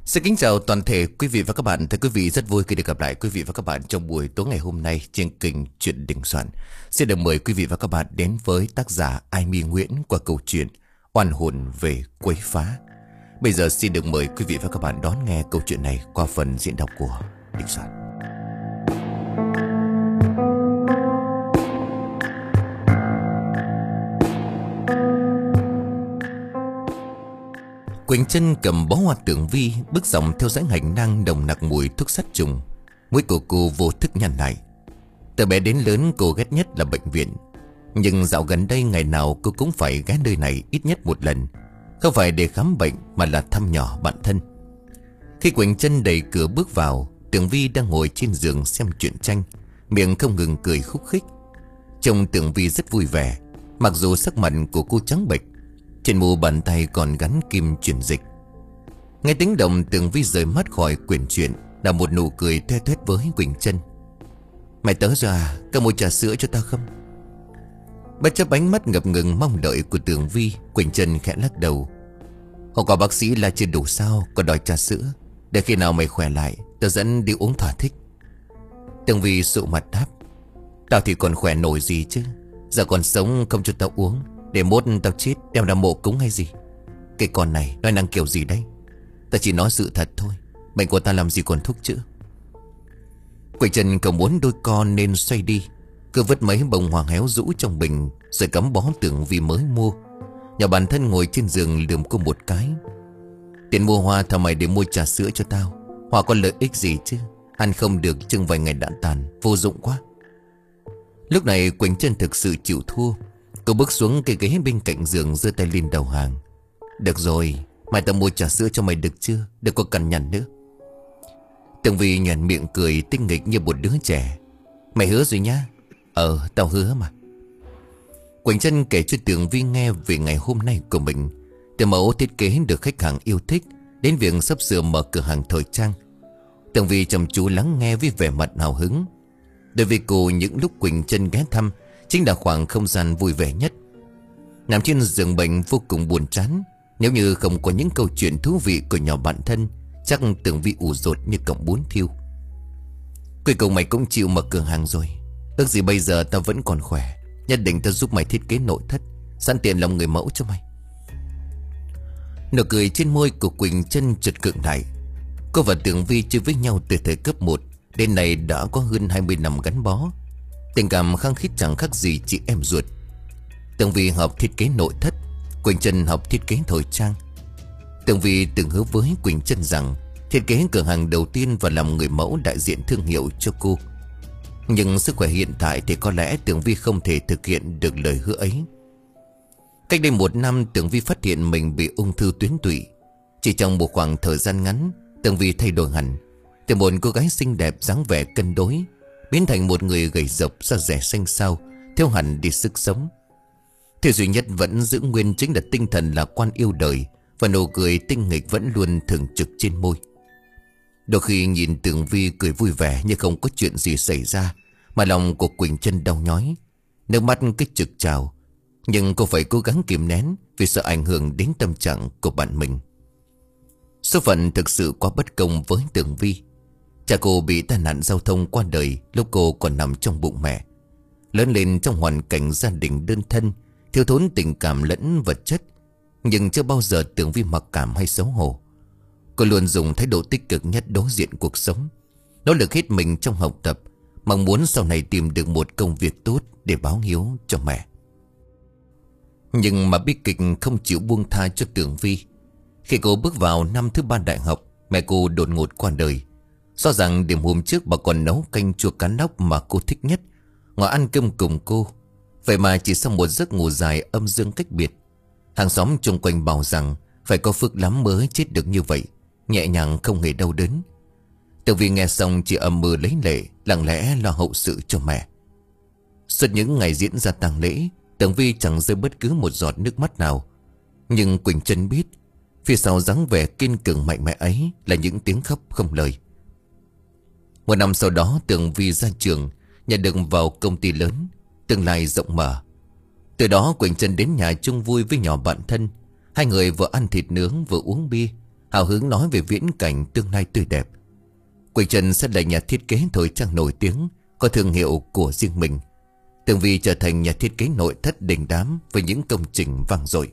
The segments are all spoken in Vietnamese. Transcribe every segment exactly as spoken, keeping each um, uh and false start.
Xin kính chào toàn thể quý vị và các bạn. Thưa quý vị, rất vui khi được gặp lại quý vị và các bạn trong buổi tối ngày hôm nay trên kênh Chuyện Đình Soạn. Xin được mời quý vị và các bạn đến với tác giả Ai My Nguyễn qua câu chuyện Oan hồn về quấy phá. Bây giờ xin được mời quý vị và các bạn đón nghe câu chuyện này qua phần diễn đọc của Đình Soạn. Quỳnh Trân cầm bó hoa tường vi bước dòng theo dãy hành lang nồng nặc mùi thuốc sát trùng. Mũi của cô vô thức nhăn lại. Từ bé đến lớn cô ghét nhất là bệnh viện. Nhưng dạo gần đây ngày nào cô cũng phải ghé nơi này ít nhất một lần. Không phải để khám bệnh mà là thăm nhỏ bạn thân. Khi Quỳnh Trân đẩy cửa bước vào, Tường Vi đang ngồi trên giường xem truyện tranh, miệng không ngừng cười khúc khích. Trông Tường Vi rất vui vẻ, mặc dù sắc mặt của cô trắng bệch, trên mu bàn tay còn gắn kim truyền dịch. Nghe tiếng động, Tường Vi rời mắt khỏi quyển truyện, là một nụ cười toe toét với Quỳnh Trân. Mày tới rồi à? Có mua trà sữa cho tao không? Bất chấp ánh mắt ngập ngừng mong đợi của Tường Vi, Quỳnh Trân khẽ lắc đầu. Hôm qua bác sĩ là chưa đủ sao, còn đòi trà sữa. Để khi nào mày khỏe lại, tao dẫn đi uống thỏa thích. Tường Vi sụ mặt đáp. Tao thì còn khỏe nổi gì chứ. Giờ còn sống không cho tao uống, để mốt tao chết đem ra mộ cúng hay gì. Cái con này nói năng kiểu gì đấy? Ta chỉ nói sự thật thôi. Bệnh của ta làm gì còn thuốc chữa. Quỳnh Trân không muốn đôi con nên xoay đi. Cứ vứt mấy bông hoa héo rũ trong bình, rồi cắm bó Tường Vi mới mua. Nhà bản thân ngồi trên giường lườm cô một cái. Tiền mua hoa thảo mày để mua trà sữa cho tao. Hoa có lợi ích gì chứ? Ăn không được chừng vài ngày đã tàn, vô dụng quá. Lúc này Quỳnh Trân thực sự chịu thua. Cô bước xuống cái ghế bên cạnh giường, giơ tay lên đầu hàng. Được rồi, mai tao mua trà sữa cho mày được chưa? Đừng có cằn nhằn nữa. Tường Vi nhoẻn miệng cười tinh nghịch như một đứa trẻ. Mày hứa rồi nhá. Ờ, tao hứa mà. Quỳnh Trân kể cho Tường Vi nghe về ngày hôm nay của mình, từ mẫu thiết kế được khách hàng yêu thích đến việc sắp sửa mở cửa hàng thời trang. Tường Vi chăm chú lắng nghe với vẻ mặt hào hứng. Đối với cô, những lúc Quỳnh Trân ghé thăm chính là khoảng không gian vui vẻ nhất. Nằm trên giường bệnh vô cùng buồn chán. Nếu như không có những câu chuyện thú vị của nhỏ bạn thân, chắc Tường Vi ủ rột như cọng bún thiêu. Cuối cùng mày cũng chịu mở cửa hàng rồi. Ước gì bây giờ tao vẫn còn khỏe. Nhất định tao giúp mày thiết kế nội thất, sẵn tiện làm người mẫu cho mày. Nụ cười trên môi của Quỳnh Trân chợt cứng lại. Cô và Tường Vi chơi với nhau từ thời cấp một đến nay đã có hơn hai mươi năm gắn bó. Tình cảm khăng khít chẳng khác gì chị em ruột. Tường Vi học thiết kế nội thất, Quỳnh Trân học thiết kế thời trang. Tường Vi từng hứa với Quỳnh Trân rằng thiết kế cửa hàng đầu tiên và làm người mẫu đại diện thương hiệu cho cô. Nhưng sức khỏe hiện tại thì có lẽ Tường Vi không thể thực hiện được lời hứa ấy. Cách đây một năm, Tường Vi phát hiện mình bị ung thư tuyến tụy. Chỉ trong một khoảng thời gian ngắn, Tường Vi thay đổi hẳn. Từ một cô gái xinh đẹp dáng vẻ cân đối biến thành một người gầy rộc, da dẻ xanh xao, theo hẳn đi sức sống. Thứ duy nhất vẫn giữ nguyên chính là tinh thần lạc quan yêu đời, và nụ cười tinh nghịch vẫn luôn thường trực trên môi. Đôi khi nhìn Tường Vi cười vui vẻ như không có chuyện gì xảy ra, mà lòng của Quỳnh Trân đau nhói, nước mắt cứ trực trào. Nhưng cô phải cố gắng kìm nén vì sợ ảnh hưởng đến tâm trạng của bạn mình. Số phận thực sự quá bất công với Tường Vi. Cha cô bị tai nạn giao thông qua đời lúc cô còn nằm trong bụng mẹ. Lớn lên trong hoàn cảnh gia đình đơn thân, thiếu thốn tình cảm lẫn vật chất, nhưng chưa bao giờ Tường Vi mặc cảm hay xấu hổ. Cô luôn dùng thái độ tích cực nhất đối diện cuộc sống, nỗ lực hết mình trong học tập, mong muốn sau này tìm được một công việc tốt để báo hiếu cho mẹ. Nhưng mà bi kịch không chịu buông tha cho Tường Vi. Khi cô bước vào năm thứ ba đại học, mẹ cô đột ngột qua đời. Do rằng đêm hôm trước bà còn nấu canh chua cá nóc mà cô thích nhất, ngồi ăn cơm cùng cô. Vậy mà chỉ sau một giấc ngủ dài âm dương cách biệt, hàng xóm chung quanh bảo rằng phải có phước lắm mới chết được như vậy, nhẹ nhàng không hề đau đớn. Tường Vi nghe xong chỉ ầm ừ lấy lệ, lặng lẽ lo hậu sự cho mẹ. Suốt những ngày diễn ra tang lễ, Tường Vi chẳng rơi bất cứ một giọt nước mắt nào. Nhưng Quỳnh Trân biết, phía sau dáng vẻ kiên cường mạnh mẽ ấy là những tiếng khóc không lời. Một năm sau đó, Tường Vi ra trường, nhận được vào công ty lớn, tương lai rộng mở. Từ đó Quỳnh Trân đến nhà chung vui với nhỏ bạn thân. Hai người vừa ăn thịt nướng vừa uống bia, hào hứng nói về viễn cảnh tương lai tươi đẹp. Quỳnh Trân sẽ là nhà thiết kế thời trang nổi tiếng, có thương hiệu của riêng mình. Tường Vi trở thành nhà thiết kế nội thất đình đám với những công trình vang dội.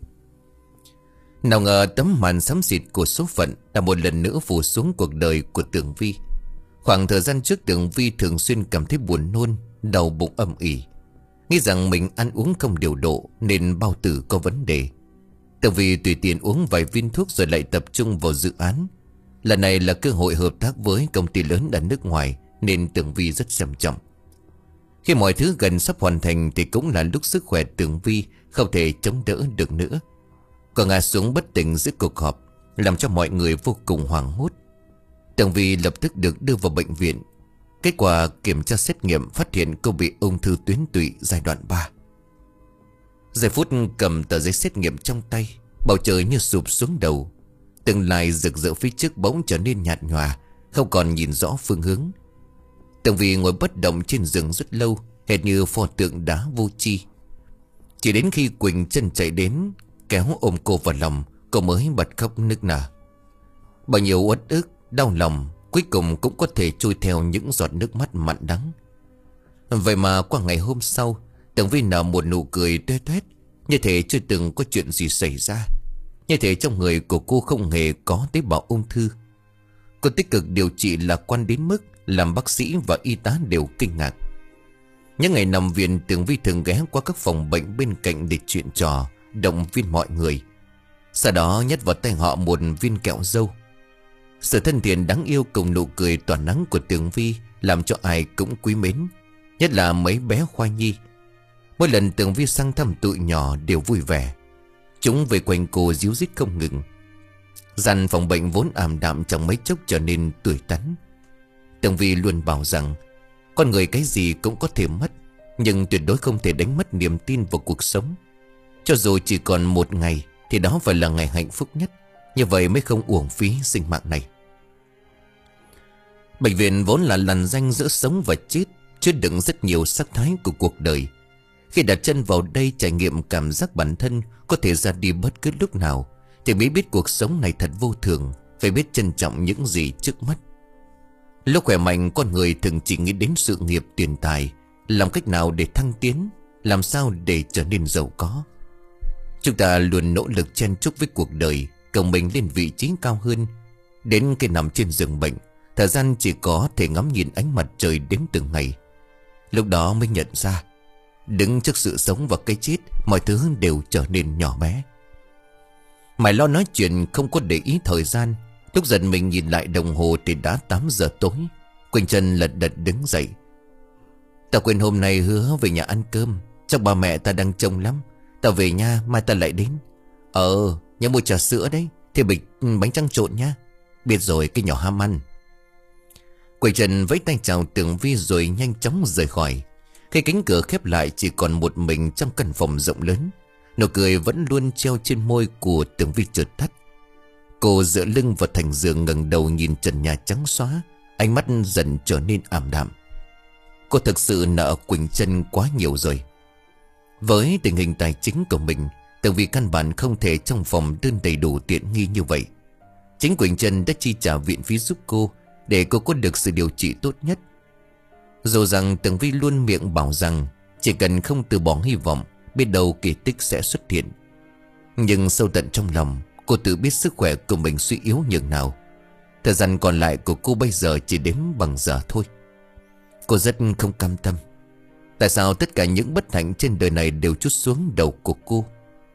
Nào ngờ tấm màn xám xịt của số phận đã một lần nữa phủ xuống cuộc đời của Tường Vi. Khoảng thời gian trước, Tường Vi thường xuyên cảm thấy buồn nôn, đau bụng âm ỉ, nghĩ rằng mình ăn uống không điều độ nên bao tử có vấn đề. Tường Vi tùy tiện uống vài viên thuốc rồi lại tập trung vào dự án. Lần này là cơ hội hợp tác với công ty lớn ở nước ngoài nên Tường Vi rất xem trọng. Khi mọi thứ gần sắp hoàn thành thì cũng là lúc sức khỏe Tường Vi không thể chống đỡ được nữa. Cô ngã xuống bất tỉnh giữa cuộc họp, làm cho mọi người vô cùng hoảng hốt. Tường Vi lập tức được đưa vào bệnh viện. Kết quả kiểm tra xét nghiệm phát hiện cô bị ung thư tuyến tụy giai đoạn ba. Giây phút cầm tờ giấy xét nghiệm trong tay, bầu trời như sụp xuống đầu. Tương lai rực rỡ phía trước bỗng trở nên nhạt nhòa, không còn nhìn rõ phương hướng. Tường Vi ngồi bất động trên giường rất lâu, hệt như pho tượng đá vô tri. Chỉ đến khi Quỳnh Trân chạy đến kéo ôm cô vào lòng, cô mới bật khóc nức nở. Bao nhiêu uất ức, đau lòng cuối cùng cũng có thể trôi theo những giọt nước mắt mặn đắng. Vậy mà qua ngày hôm sau, Tường Vi nở một nụ cười tươi toét, như thể chưa từng có chuyện gì xảy ra, như thể trong người của cô không hề có tế bào ung thư. Cô tích cực điều trị lạc quan đến mức làm bác sĩ và y tá đều kinh ngạc. Những ngày nằm viện, Tường Vi thường ghé qua các phòng bệnh bên cạnh để chuyện trò, động viên mọi người. Sau đó nhét vào tay họ một viên kẹo dâu. Sự thân thiện đáng yêu cùng nụ cười tỏa nắng của Tường Vi làm cho ai cũng quý mến, nhất là mấy bé Khoa Nhi. Mỗi lần Tường Vi sang thăm tụi nhỏ đều vui vẻ. Chúng về quanh cô ríu rít không ngừng. Gian phòng bệnh vốn ảm đạm trong mấy chốc trở nên tươi tắn. Tường Vi luôn bảo rằng con người cái gì cũng có thể mất, nhưng tuyệt đối không thể đánh mất niềm tin vào cuộc sống. Cho dù chỉ còn một ngày thì đó phải là ngày hạnh phúc nhất, như vậy mới không uổng phí sinh mạng này. Bệnh viện vốn là lằn ranh giữa sống và chết, chứa đựng rất nhiều sắc thái của cuộc đời. Khi đặt chân vào đây trải nghiệm cảm giác bản thân có thể ra đi bất cứ lúc nào, thì mới biết cuộc sống này thật vô thường, phải biết trân trọng những gì trước mắt. Lúc khỏe mạnh, con người thường chỉ nghĩ đến sự nghiệp, tiền tài, làm cách nào để thăng tiến, làm sao để trở nên giàu có. Chúng ta luôn nỗ lực chen chúc với cuộc đời, cầu mình lên vị trí cao hơn. Đến khi nằm trên giường bệnh, thời gian chỉ có thể ngắm nhìn ánh mặt trời đến từng ngày. Lúc đó mới nhận ra, đứng trước sự sống và cái chết, mọi thứ đều trở nên nhỏ bé. Mày lo nói chuyện không có để ý thời gian. Lúc giận mình nhìn lại đồng hồ thì đã tám giờ tối. Quỳnh Trân lật đật đứng dậy. Tao quên hôm nay hứa về nhà ăn cơm, chắc ba mẹ ta đang trông lắm. Tao về nha, mai ta lại đến. Ờ, nhớ mua trà sữa đấy, thì bịch bánh tráng trộn nhá. Biết rồi, cái nhỏ ham ăn. Quỳnh Trân vẫy tay chào Tường Vi rồi nhanh chóng rời khỏi. Khi cánh cửa khép lại, chỉ còn một mình trong căn phòng rộng lớn. Nụ cười vẫn luôn treo trên môi của Tường Vi chợt tắt. Cô dựa lưng vào thành giường, ngẩng đầu nhìn trần nhà trắng xóa, ánh mắt dần trở nên ảm đạm. Cô thực sự nợ Quỳnh Trân quá nhiều rồi. Với tình hình tài chính của mình, Tường Vi căn bản không thể trong phòng đơn đầy đủ tiện nghi như vậy. Chính Quỳnh Trân đã chi trả viện phí giúp cô, để cô có được sự điều trị tốt nhất. Dù rằng Tường Vi luôn miệng bảo rằng chỉ cần không từ bỏ hy vọng, biết đâu kỳ tích sẽ xuất hiện. Nhưng sâu tận trong lòng, cô tự biết sức khỏe của mình suy yếu nhường nào. Thời gian còn lại của cô bây giờ chỉ đếm bằng giờ thôi. Cô rất không cam tâm. Tại sao tất cả những bất hạnh trên đời này đều trút xuống đầu của cô?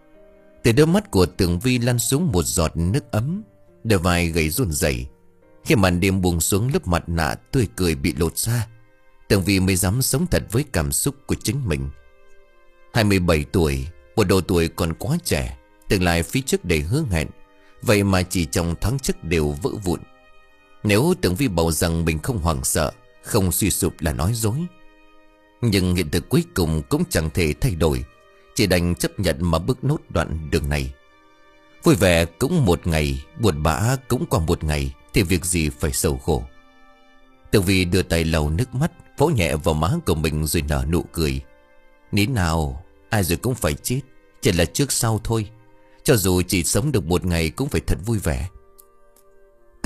Từ đôi mắt của Tường Vi lăn xuống một giọt nước ấm, đôi vai gầy run rẩy. Khi màn đêm buông xuống, lớp mặt nạ tươi cười bị lột ra, Tường Vi mới dám sống thật với cảm xúc của chính mình. hai mươi bảy tuổi, một độ tuổi còn quá trẻ, tương lai phía trước đầy hứa hẹn, vậy mà chỉ trong thoáng chốc đều vỡ vụn. Nếu Tường Vi bảo rằng mình không hoảng sợ, không suy sụp là nói dối. Nhưng hiện thực cuối cùng cũng chẳng thể thay đổi, chỉ đành chấp nhận mà bước nốt đoạn đường này. Vui vẻ cũng một ngày, buồn bã cũng qua một ngày, thì việc gì phải sầu khổ. Tường Vi đưa tay lau nước mắt, vỗ nhẹ vào má của mình rồi nở nụ cười. Nín nào, ai rồi cũng phải chết, chỉ là trước sau thôi. Cho dù chỉ sống được một ngày cũng phải thật vui vẻ.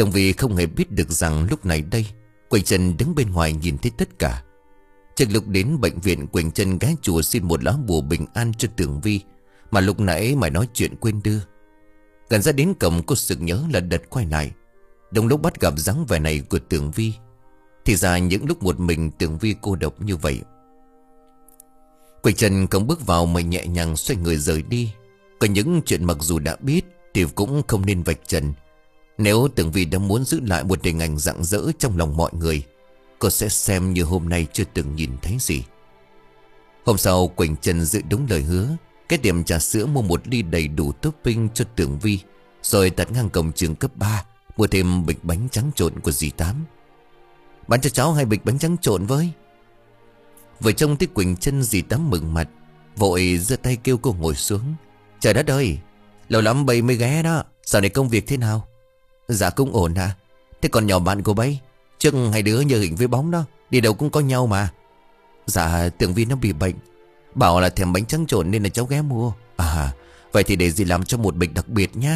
Tường Vi không hề biết được rằng lúc này đây Quỳnh Trân đứng bên ngoài nhìn thấy tất cả. Trước lúc đến bệnh viện, Quỳnh Trân ghé chùa xin một lá bùa bình an cho Tường Vi, mà lúc nãy mày nói chuyện quên đưa. Gần ra đến cổng, cô sực nhớ là đợt quay lại, đúng lúc bắt gặp dáng vẻ này của Tường Vi. Thì ra những lúc một mình Tường Vi cô độc như vậy. Quỳnh Trân không bước vào mà nhẹ nhàng xoay người rời đi. Có những chuyện mặc dù đã biết thì cũng không nên vạch trần. Nếu Tường Vi đã muốn giữ lại một hình ảnh rạng rỡ trong lòng mọi người, cô sẽ xem như hôm nay chưa từng nhìn thấy gì. Hôm sau, Quỳnh Trân giữ đúng lời hứa, cái tiệm trà sữa mua một ly đầy đủ topping cho Tường Vi, rồi tạt ngang cổng trường cấp ba mua thêm bịch bánh trắng trộn của dì Tám. Bán cho cháu hai bịch bánh trắng trộn với. Vừa trông thấy Quỳnh Trân, dì Tám mừng mặt, vội giơ tay kêu cô ngồi xuống. Trời đất ơi, lâu lắm bầy mới ghé đó. Dạo này công việc thế nào? Dạ cũng ổn à. Thế còn nhỏ bạn của bấy, trước hai đứa nhờ hình với bóng đó, đi đâu cũng có nhau mà. Dạ Tường Vi nó bị bệnh, bảo là thèm bánh trắng trộn nên là cháu ghé mua. À vậy thì để dì làm cho một bịch đặc biệt nhá.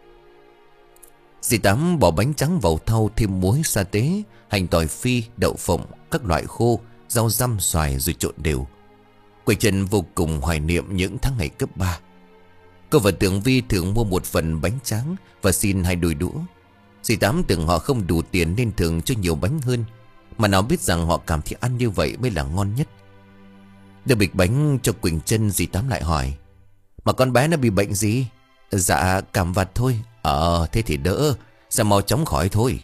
Dì Tám bỏ bánh trắng vào thau, thêm muối, sa tế, hành tỏi phi, đậu phộng, các loại khô, rau răm, xoài rồi trộn đều. Quỳnh Trân vô cùng hoài niệm những tháng ngày cấp ba. Cô và Tường Vi thường mua một phần bánh tráng và xin hai đôi đũa. Dì Tám tưởng họ không đủ tiền nên thường cho nhiều bánh hơn, mà nào biết rằng họ cảm thấy ăn như vậy mới là ngon nhất. Đưa bịch bánh cho Quỳnh Trân, dì Tám lại hỏi: Mà con bé nó bị bệnh gì? Dạ cảm vặt thôi. Ờ thế thì đỡ, sẽ mau chóng khỏi thôi.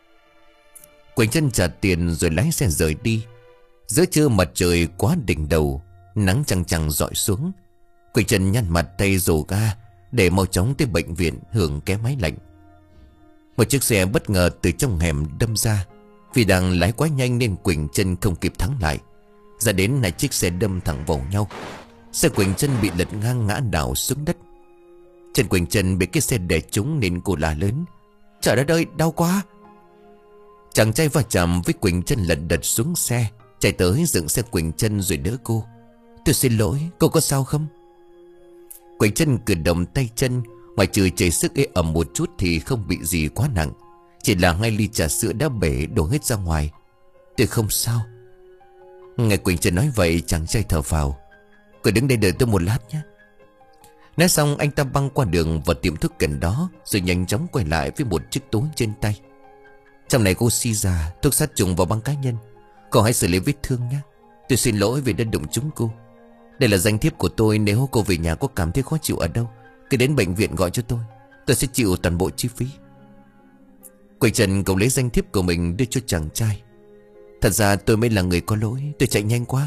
Quỳnh Trân trả tiền rồi lái xe rời đi. Giữa trưa mặt trời quá đỉnh đầu, nắng chang chang rọi xuống. Quỳnh Trân nhăn mặt tay rồ ga để mau chóng tới bệnh viện hưởng cái máy lạnh. Một chiếc xe bất ngờ từ trong hẻm đâm ra. Vì đang lái quá nhanh nên Quỳnh Trân không kịp thắng lại. Ra đến hai chiếc xe đâm thẳng vào nhau. Xe Quỳnh Trân bị lật ngang ngã đảo xuống đất. Chân Quỳnh Trân bị cái xe đè trúng nên cô la lớn: Trời đất ơi, đau quá! Chàng trai va chạm với Quỳnh Trân lật đật xuống xe, chạy tới dựng xe Quỳnh Trân rồi đỡ cô. Tôi xin lỗi, cô có sao không? Quỳnh Trân cử động tay chân, ngoài trừ chảy sức ê ẩm một chút thì không bị gì quá nặng. Chỉ là hai ly trà sữa đã bể đổ hết ra ngoài. Tôi không sao. Nghe Quỳnh Trân nói vậy, chàng trai thở phào: Cô đứng đây đợi tôi một lát nhé. Nói xong anh ta băng qua đường vào tiệm thuốc gần đó, rồi nhanh chóng quay lại với một chiếc túi trên tay. Trong này có oxy già, thuốc sát trùng và băng cá nhân. Cô hãy xử lý vết thương nhé. Tôi xin lỗi vì đã đụng trúng cô. Đây là danh thiếp của tôi, nếu cô về nhà có cảm thấy khó chịu ở đâu, cứ đến bệnh viện gọi cho tôi. Tôi sẽ chịu toàn bộ chi phí. Quỳnh Trân cậu lấy danh thiếp của mình đưa cho chàng trai. Thật ra tôi mới là người có lỗi, tôi chạy nhanh quá.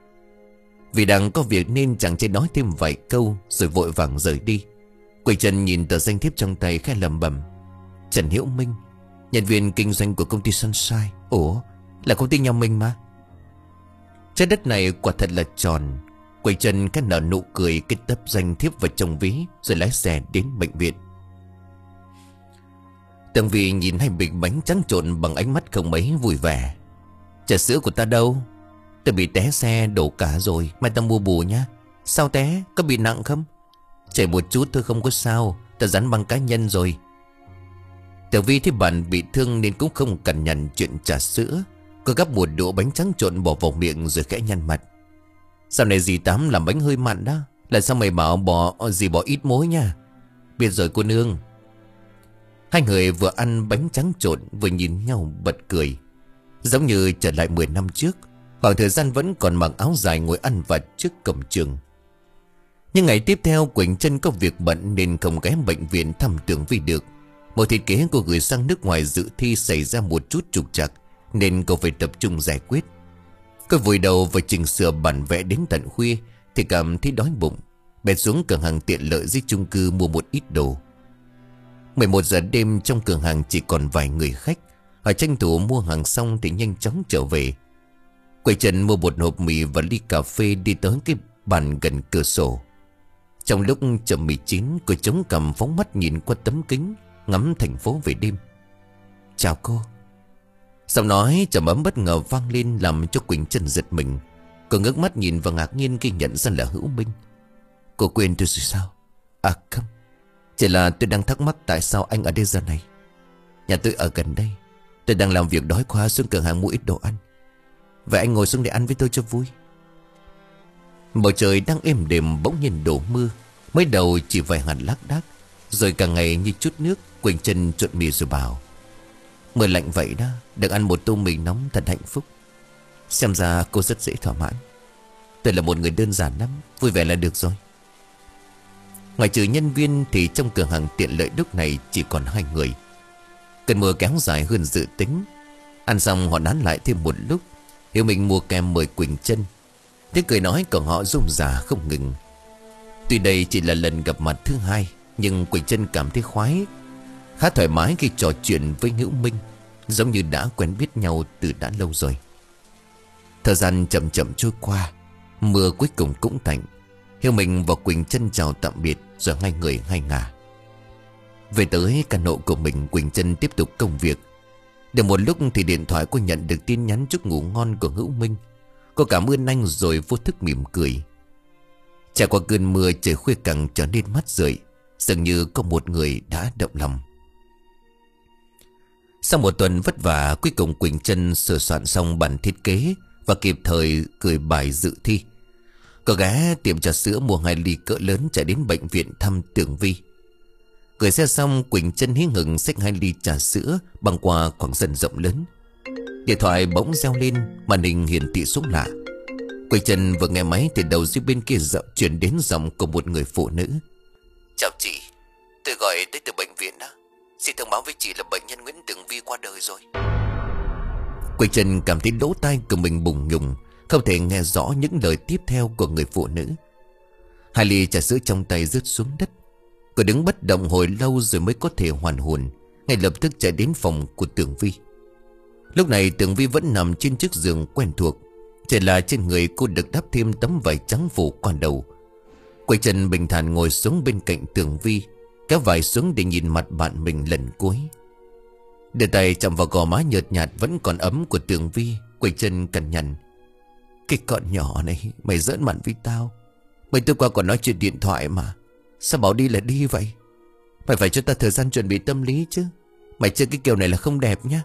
Vì đang có việc nên chàng trai nói thêm vài câu rồi vội vàng rời đi. Quỳnh Trân nhìn tờ danh thiếp trong tay khẽ lẩm bẩm: Trần Hiễu Minh, nhân viên kinh doanh của công ty Sunshine. Ủa, là công ty nhà mình mà. Trái đất này quả thật là tròn. Quỳnh Trân khẽ nở nụ cười, kết tấp danh thiếp vào trong ví rồi lái xe đến bệnh viện. Tường Vi nhìn hai bịch bánh trắng trộn bằng ánh mắt không mấy vui vẻ. Trà sữa của ta đâu? Tôi bị té xe đổ cả rồi, mai ta mua bù nhá. Sao té? Có bị nặng không? Chảy một chút thôi, không có sao, ta dán băng cá nhân rồi. Tường Vi thấy bạn bị thương nên cũng không cằn nhằn chuyện trà sữa. Cô gắp một đũa bánh trắng trộn bỏ vào miệng rồi khẽ nhăn mặt. Sau này dì Tám làm bánh hơi mặn đó. Là sao mày bảo bỏ dì bỏ ít muối nha. Biết rồi cô nương. Hai người vừa ăn bánh trắng trộn vừa nhìn nhau bật cười. Giống như trở lại mười năm trước, khoảng thời gian vẫn còn mặc áo dài ngồi ăn vặt trước cổng trường. Nhưng ngày tiếp theo Quỳnh Trân có việc bận nên không ghé bệnh viện thăm Tường Vi được. Một thiết kế cô gửi sang nước ngoài dự thi xảy ra một chút trục trặc nên cô phải tập trung giải quyết. Cô vùi đầu và chỉnh sửa bản vẽ đến tận khuya thì cảm thấy đói bụng, bèn xuống cửa hàng tiện lợi dưới chung cư mua một ít đồ. mười một giờ đêm trong cửa hàng chỉ còn vài người khách. Họ tranh thủ mua hàng xong thì nhanh chóng trở về. Quỳnh Trân mua một hộp mì và ly cà phê đi tới cái bàn gần cửa sổ. Trong lúc chờ mì chín, cô chống cằm phóng mắt nhìn qua tấm kính ngắm thành phố về đêm. Chào cô. Giọng nói trầm ấm bất ngờ vang lên làm cho Quỳnh Trân giật mình. Cô ngước mắt nhìn và ngạc nhiên khi nhận ra là Hữu Minh. Cô quên tôi rồi sao? À không, chỉ là tôi đang thắc mắc tại sao anh ở đây giờ này. Nhà tôi ở gần đây. Tôi đang làm việc đói quá, xuống cửa hàng mua ít đồ ăn. Vậy anh ngồi xuống để ăn với tôi cho vui. Bầu trời đang êm đềm bỗng nhiên đổ mưa. Mới đầu chỉ vài hạt lác đác, rồi càng ngày như chút nước. Quỳnh Trân trộn mì rồi bảo: mưa lạnh vậy đó, được ăn một tô mì nóng thật hạnh phúc. Xem ra cô rất dễ thỏa mãn. Tôi là một người đơn giản lắm, vui vẻ là được rồi. Ngoài trừ nhân viên thì trong cửa hàng tiện lợi lúc này chỉ còn hai người. Cơn mưa kéo dài hơn dự tính. Ăn xong họ nán lại thêm một lúc. Hiếu Minh mua kem mời Quỳnh Trân. Tiếng cười nói của họ rôm rả không ngừng. Tuy đây chỉ là lần gặp mặt thứ hai, nhưng Quỳnh Trân cảm thấy khoái, khá thoải mái khi trò chuyện với Hữu Minh, giống như đã quen biết nhau từ đã lâu rồi. Thời gian chậm chậm trôi qua. Mưa cuối cùng cũng tạnh. Hiếu Minh và Quỳnh Trân chào tạm biệt, rồi hai người hai ngả. Về tới căn hộ của mình, Quỳnh Trân tiếp tục công việc. Được một lúc thì điện thoại cô nhận được tin nhắn chúc ngủ ngon của Hữu Minh. Cô cảm ơn anh rồi vô thức mỉm cười. Trải qua cơn mưa, trời khuya càng trở nên mát rượi, dường như có một người đã động lòng. Sau một tuần vất vả, cuối cùng Quỳnh Trân sửa soạn xong bản thiết kế và kịp thời gửi bài dự thi. Cô ghé tiệm trà sữa mua hai ly cỡ lớn, chạy đến bệnh viện thăm Tường Vi. Gửi xe xong, Quỳnh Trân hí hửng xách hai ly trà sữa băng qua khoảng sân rộng lớn. Điện thoại bỗng reo lên, màn hình hiển thị số lạ. Quỳnh Trân vừa nghe máy thì đầu dây bên kia giọng chuyển đến giọng của một người phụ nữ. Chào chị, tôi gọi tới từ bệnh viện đó. Xin thông báo với chị là bệnh nhân Nguyễn Tường Vi qua đời rồi. Quỳnh Trân cảm thấy lỗ tai của mình bùng nhùng, không thể nghe rõ những lời tiếp theo của người phụ nữ. Hai ly trà sữa trong tay rớt xuống đất. Cô đứng bất động hồi lâu rồi mới có thể hoàn hồn, ngay lập tức chạy đến phòng của Tường Vi. Lúc này Tường Vi vẫn nằm trên chiếc giường quen thuộc, chỉ là trên người cô được đắp thêm tấm vải trắng phủ qua đầu. Quỳnh Trân bình thản ngồi xuống bên cạnh Tường Vi, kéo vải xuống để nhìn mặt bạn mình lần cuối. Đưa tay chạm vào gò má nhợt nhạt vẫn còn ấm của Tường Vi, Quỳnh Trân cằn nhằn: cái con nhỏ này, mày giỡn mặt với tao. Mấy tối qua còn nói chuyện điện thoại mà, sao bảo đi là đi vậy? Mày phải cho ta thời gian chuẩn bị tâm lý chứ. Mày chơi cái kiểu này là không đẹp nhá.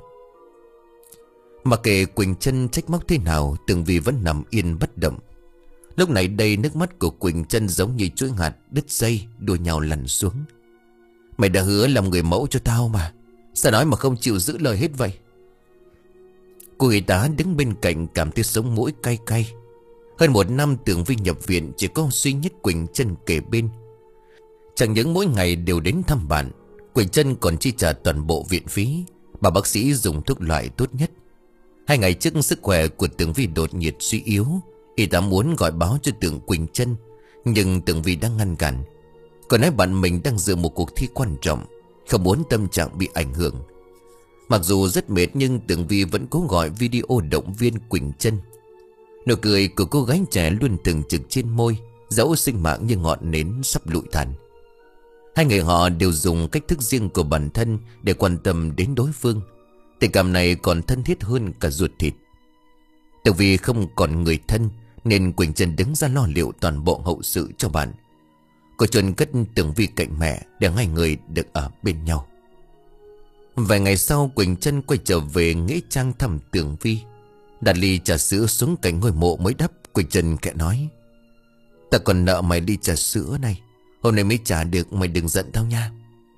Mặc kệ Quỳnh Trân trách móc thế nào, Tường Vi vẫn nằm yên bất động. Lúc này đây nước mắt của Quỳnh Trân giống như chuỗi hạt đứt dây đua nhau lăn xuống. Mày đã hứa làm người mẫu cho tao mà, sao nói mà không chịu giữ lời hết vậy? Cô y tá đứng bên cạnh cảm thấy sống mũi cay cay. Hơn một năm Tường Vi nhập viện, chỉ có duy nhất Quỳnh Trân kề bên. Chẳng những mỗi ngày đều đến thăm bạn, Quỳnh Trân còn chi trả toàn bộ viện phí. Bà bác sĩ dùng thuốc loại tốt nhất. Hai ngày trước sức khỏe của Tường Vi đột nhiệt suy yếu. Y tá muốn gọi báo cho Tường Quỳnh Trân, nhưng Tường Vi đang ngăn cản. Còn nói bạn mình đang dự một cuộc thi quan trọng, không muốn tâm trạng bị ảnh hưởng. Mặc dù rất mệt nhưng Tường Vi vẫn cố gọi video động viên Quỳnh Trân. Nụ cười của cô gái trẻ luôn từng trực trên môi, dẫu sinh mạng như ngọn nến sắp lụi tàn. Hai người họ đều dùng cách thức riêng của bản thân để quan tâm đến đối phương. Tình cảm này còn thân thiết hơn cả ruột thịt. Tường Vi không còn người thân nên Quỳnh Trân đứng ra lo liệu toàn bộ hậu sự cho bạn. Cô chôn cất Tường Vi cạnh mẹ để hai người được ở bên nhau. Vài ngày sau, Quỳnh Trân quay trở về nghĩa trang thăm Tường Vi. Đặt ly trà sữa xuống cạnh ngôi mộ mới đắp, Quỳnh Trân khẽ nói: ta còn nợ mày ly trà sữa này, hôm nay mới trả được, mày đừng giận tao nha.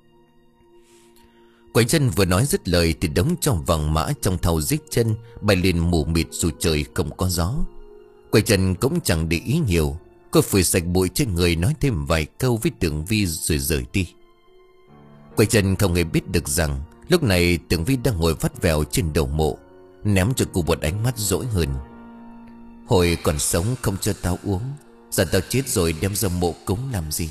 Quỳnh Trân vừa nói dứt lời thì đống tro vàng mã trong thau rích chân bay lên mù mịt dù trời không có gió. Quỳnh Trân cũng chẳng để ý nhiều. Cô phủi sạch bụi trên người, nói thêm vài câu với Tường Vi rồi rời đi. Quỳnh Trân không hề biết được rằng lúc này Tường Vi đang ngồi vắt vẻo trên đầu mộ, ném cho cô một ánh mắt dỗi hờn: hồi còn sống không cho tao uống, giờ tao chết rồi đem ra mộ cúng làm gì?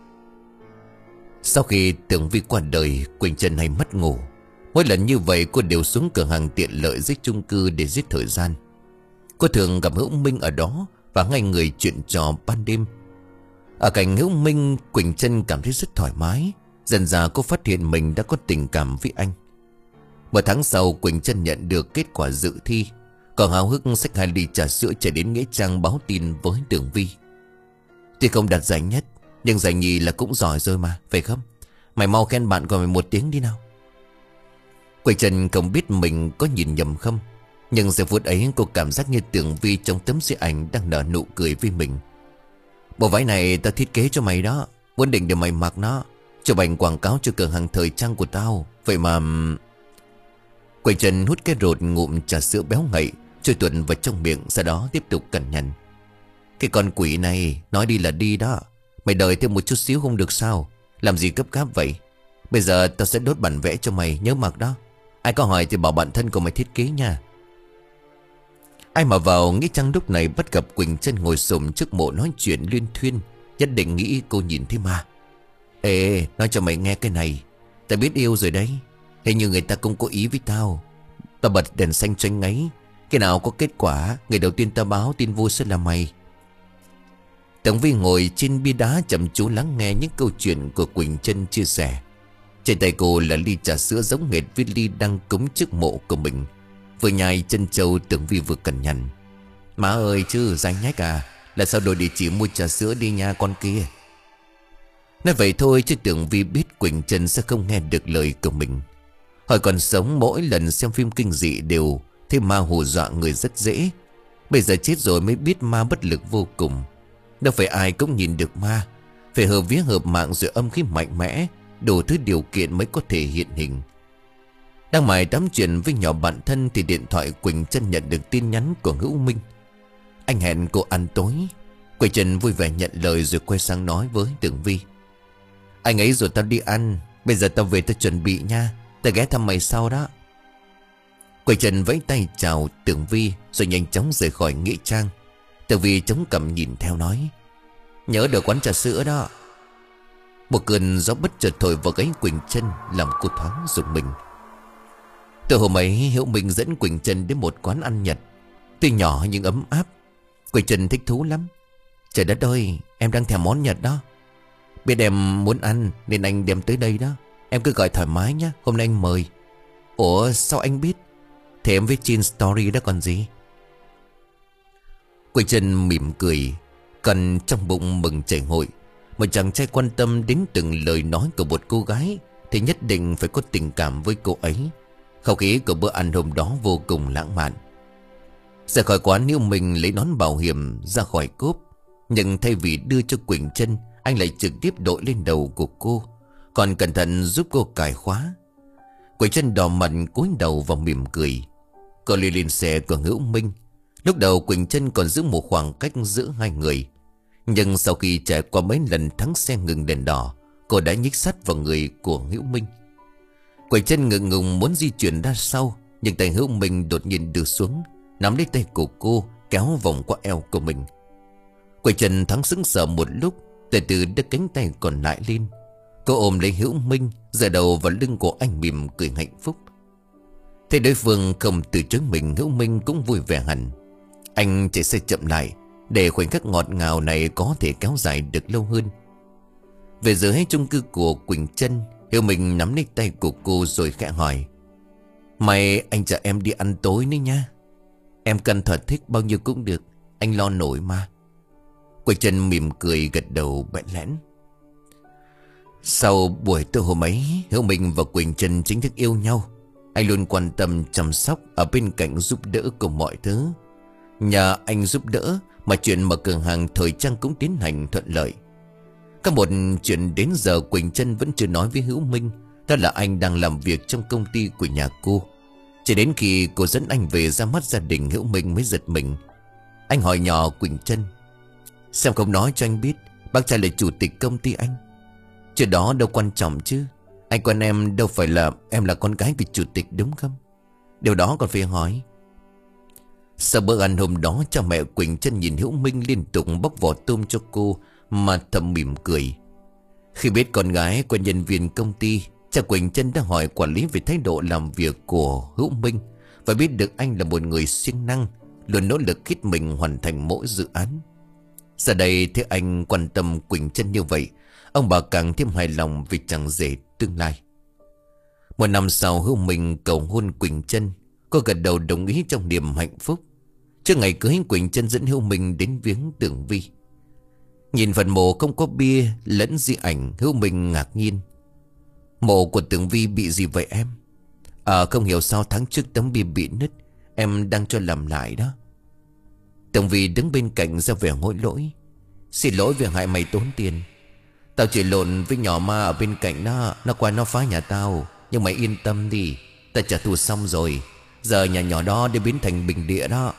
Sau khi Tường Vi qua đời, Quỳnh Trân hay mất ngủ. Mỗi lần như vậy cô đều xuống cửa hàng tiện lợi dưới chung cư để giết thời gian. Cô thường gặp Hữu Minh ở đó và ngay người chuyện trò ban đêm. Ở cạnh Hữu Minh, Quỳnh Trân cảm thấy rất thoải mái. Dần dà cô phát hiện mình đã có tình cảm với anh. Một tháng sau, Quỳnh Trân nhận được kết quả dự thi, còn háo hức xách hai ly trà sữa chạy đến nghĩa trang báo tin với Tường Vi. Tuy không đạt giải nhất, nhưng giải nhì là cũng giỏi rồi mà, phải không? Mày mau khen bạn của mày một tiếng đi nào. Quỳnh Trân không biết mình có nhìn nhầm không, nhưng giờ phút ấy cô cảm giác như Tường Vi trong tấm di ảnh đang nở nụ cười với mình. Bộ váy này tao thiết kế cho mày đó, vốn định để mày mặc nó, chụp ảnh quảng cáo cho cửa hàng thời trang của tao. Vậy mà... Quỳnh Trân hút cái rột ngụm trà sữa béo ngậy trôi tuần vào trong miệng, sau đó tiếp tục cằn nhằn. Cái con quỷ này nói đi là đi đó. Mày đợi thêm một chút xíu không được sao? Làm gì gấp gáp vậy? Bây giờ tao sẽ đốt bản vẽ cho mày, nhớ mặc đó. Ai có hỏi thì bảo bạn thân của mày thiết kế nha. Ai mà vào nghĩ chăng lúc này bắt gặp Quỳnh Trân ngồi xổm trước mộ nói chuyện luyên thuyên, nhất định nghĩ cô nhìn thấy ma. Ê, nói cho mày nghe cái này, tao biết yêu rồi đấy. Hình như người ta cũng có ý với tao. Tao bật đèn xanh cho anh ấy. Cái nào có kết quả, người đầu tiên tao báo tin vui sẽ là mày. Tường Vi ngồi trên bia đá chăm chú lắng nghe những câu chuyện của Quỳnh Trân chia sẻ. Trên tay cô là ly trà sữa giống hệt với ly đang cúng trước mộ của mình. Vừa nhai chân trâu, Tường Vi vừa cằn nhằn. Má ơi chứ danh nhách à, là sao đổi địa chỉ mua trà sữa đi nha con kia. Nói vậy thôi chứ Tường Vi biết Quỳnh Trân sẽ không nghe được lời của mình. Hồi còn sống mỗi lần xem phim kinh dị đều thấy ma hù dọa người rất dễ. Bây giờ chết rồi mới biết ma bất lực vô cùng. Đâu phải ai cũng nhìn được ma, phải hợp vía hợp mạng rồi âm khí mạnh mẽ, đủ thứ điều kiện mới có thể hiện hình. Đang mải tám chuyện với nhỏ bạn thân thì điện thoại Quỳnh Trân nhận được tin nhắn của Hữu Minh. Anh hẹn cô ăn tối. Quỳnh Trân vui vẻ nhận lời rồi quay sang nói với Tường Vi. Anh ấy rồi tao đi ăn, bây giờ tao về tao chuẩn bị nha, tao ghé thăm mày sau đó. Quỳnh Trân vẫy tay chào Tường Vi rồi nhanh chóng rời khỏi nghĩa trang. Tường Vi chống cằm nhìn theo nói. Nhớ được quán trà sữa đó. Một cơn gió bất chợt thổi vào gáy Quỳnh Trân làm cô thoáng rùng mình. Từ hôm ấy Hữu Minh dẫn Quỳnh Trân đến một quán ăn Nhật. Tuy nhỏ nhưng ấm áp. Quỳnh Trân thích thú lắm. Trời đất ơi, em đang thèm món Nhật đó. Biết em muốn ăn nên anh đem tới đây đó. Em cứ gọi thoải mái nhé, hôm nay anh mời. Ủa sao anh biết? Thì em viết trên story đó còn gì. Quỳnh Trân mỉm cười, còn trong bụng mừng chảy hội. Một chàng trai quan tâm đến từng lời nói của một cô gái thì nhất định phải có tình cảm với cô ấy. Không khí của bữa ăn hôm đó vô cùng lãng mạn. Ra khỏi quán Hữu Minh lấy nón bảo hiểm ra khỏi cốp. Nhưng thay vì đưa cho Quỳnh Trân, anh lại trực tiếp đội lên đầu của cô, còn cẩn thận giúp cô cài khóa. Quỳnh Trân đỏ mặt cúi đầu và mỉm cười. Cô đi lên xe của Hữu Minh. Lúc đầu Quỳnh Trân còn giữ một khoảng cách giữa hai người, nhưng sau khi trải qua mấy lần thắng xe ngừng đèn đỏ, cô đã nhích sát vào người của Hữu Minh. Quỳnh Trân ngượng ngùng muốn di chuyển ra sau, nhưng tay Hữu Minh đột nhiên đưa xuống, nắm lấy tay của cô kéo vòng qua eo của mình. Quỳnh Trân thắng sững sờ một lúc, từ từ đưa cánh tay còn lại lên. Cô ôm lấy Hữu Minh, dựa đầu vào lưng của anh mỉm cười hạnh phúc. Thấy đối phương không từ chối mình, Hữu Minh cũng vui vẻ hẳn. Anh chạy xe chậm lại để khoảnh khắc ngọt ngào này có thể kéo dài được lâu hơn. Về dưới chung cư của Quỳnh Trân, Hữu Minh nắm lấy tay của cô rồi khẽ hỏi. Mày anh chở em đi ăn tối nữa nha. Em cần thỏa thích bao nhiêu cũng được, anh lo nổi mà. Quỳnh Trân mỉm cười gật đầu bẽn lẽn. Sau buổi tối hôm ấy, Hữu Minh và Quỳnh Trân chính thức yêu nhau. Anh luôn quan tâm chăm sóc, ở bên cạnh giúp đỡ cùng mọi thứ. Nhờ anh giúp đỡ mà chuyện mở cửa hàng thời trang cũng tiến hành thuận lợi. Có một chuyện đến giờ Quỳnh Trân vẫn chưa nói với Hữu Minh, đó là anh đang làm việc trong công ty của nhà cô. Chỉ đến khi cô dẫn anh về ra mắt gia đình, Hữu Minh mới giật mình. Anh hỏi nhỏ Quỳnh Trân. Sao không nói cho anh biết bác trai là chủ tịch công ty anh? Chuyện đó đâu quan trọng chứ. Anh quen em đâu phải là em là con gái của chủ tịch đúng không? Điều đó còn phải hỏi. Sau bữa ăn hôm đó, cha mẹ Quỳnh Trân nhìn Hữu Minh liên tục bóc vỏ tôm cho cô mà thầm mỉm cười. Khi biết con gái quen nhân viên công ty, cha Quỳnh Trân đã hỏi quản lý về thái độ làm việc của Hữu Minh, và biết được anh là một người siêng năng, luôn nỗ lực hết mình hoàn thành mỗi dự án. Giờ đây thấy anh quan tâm Quỳnh Trân như vậy, ông bà càng thêm hài lòng vì chàng rể tương lai. Một năm sau, Hữu Minh cầu hôn Quỳnh Trân. Cô gật đầu đồng ý trong niềm hạnh phúc. Trước ngày cưới, Quỳnh Trân dẫn Hữu Minh đến viếng Tường Vi. Nhìn phần mộ không có bia lẫn di ảnh, Hữu Minh ngạc nhiên. Mộ của Tường Vi bị gì vậy em? À không hiểu sao tháng trước tấm bia bị nứt, em đang cho làm lại đó. Tường Vi đứng bên cạnh ra vẻ hối lỗi. Xin lỗi vì hại mày tốn tiền. Tao chỉ lộn với nhỏ ma ở bên cạnh đó. Nó qua nó phá nhà tao. Nhưng mày yên tâm đi, ta trả thù xong rồi. Giờ nhà nhỏ đó để biến thành bình địa đó.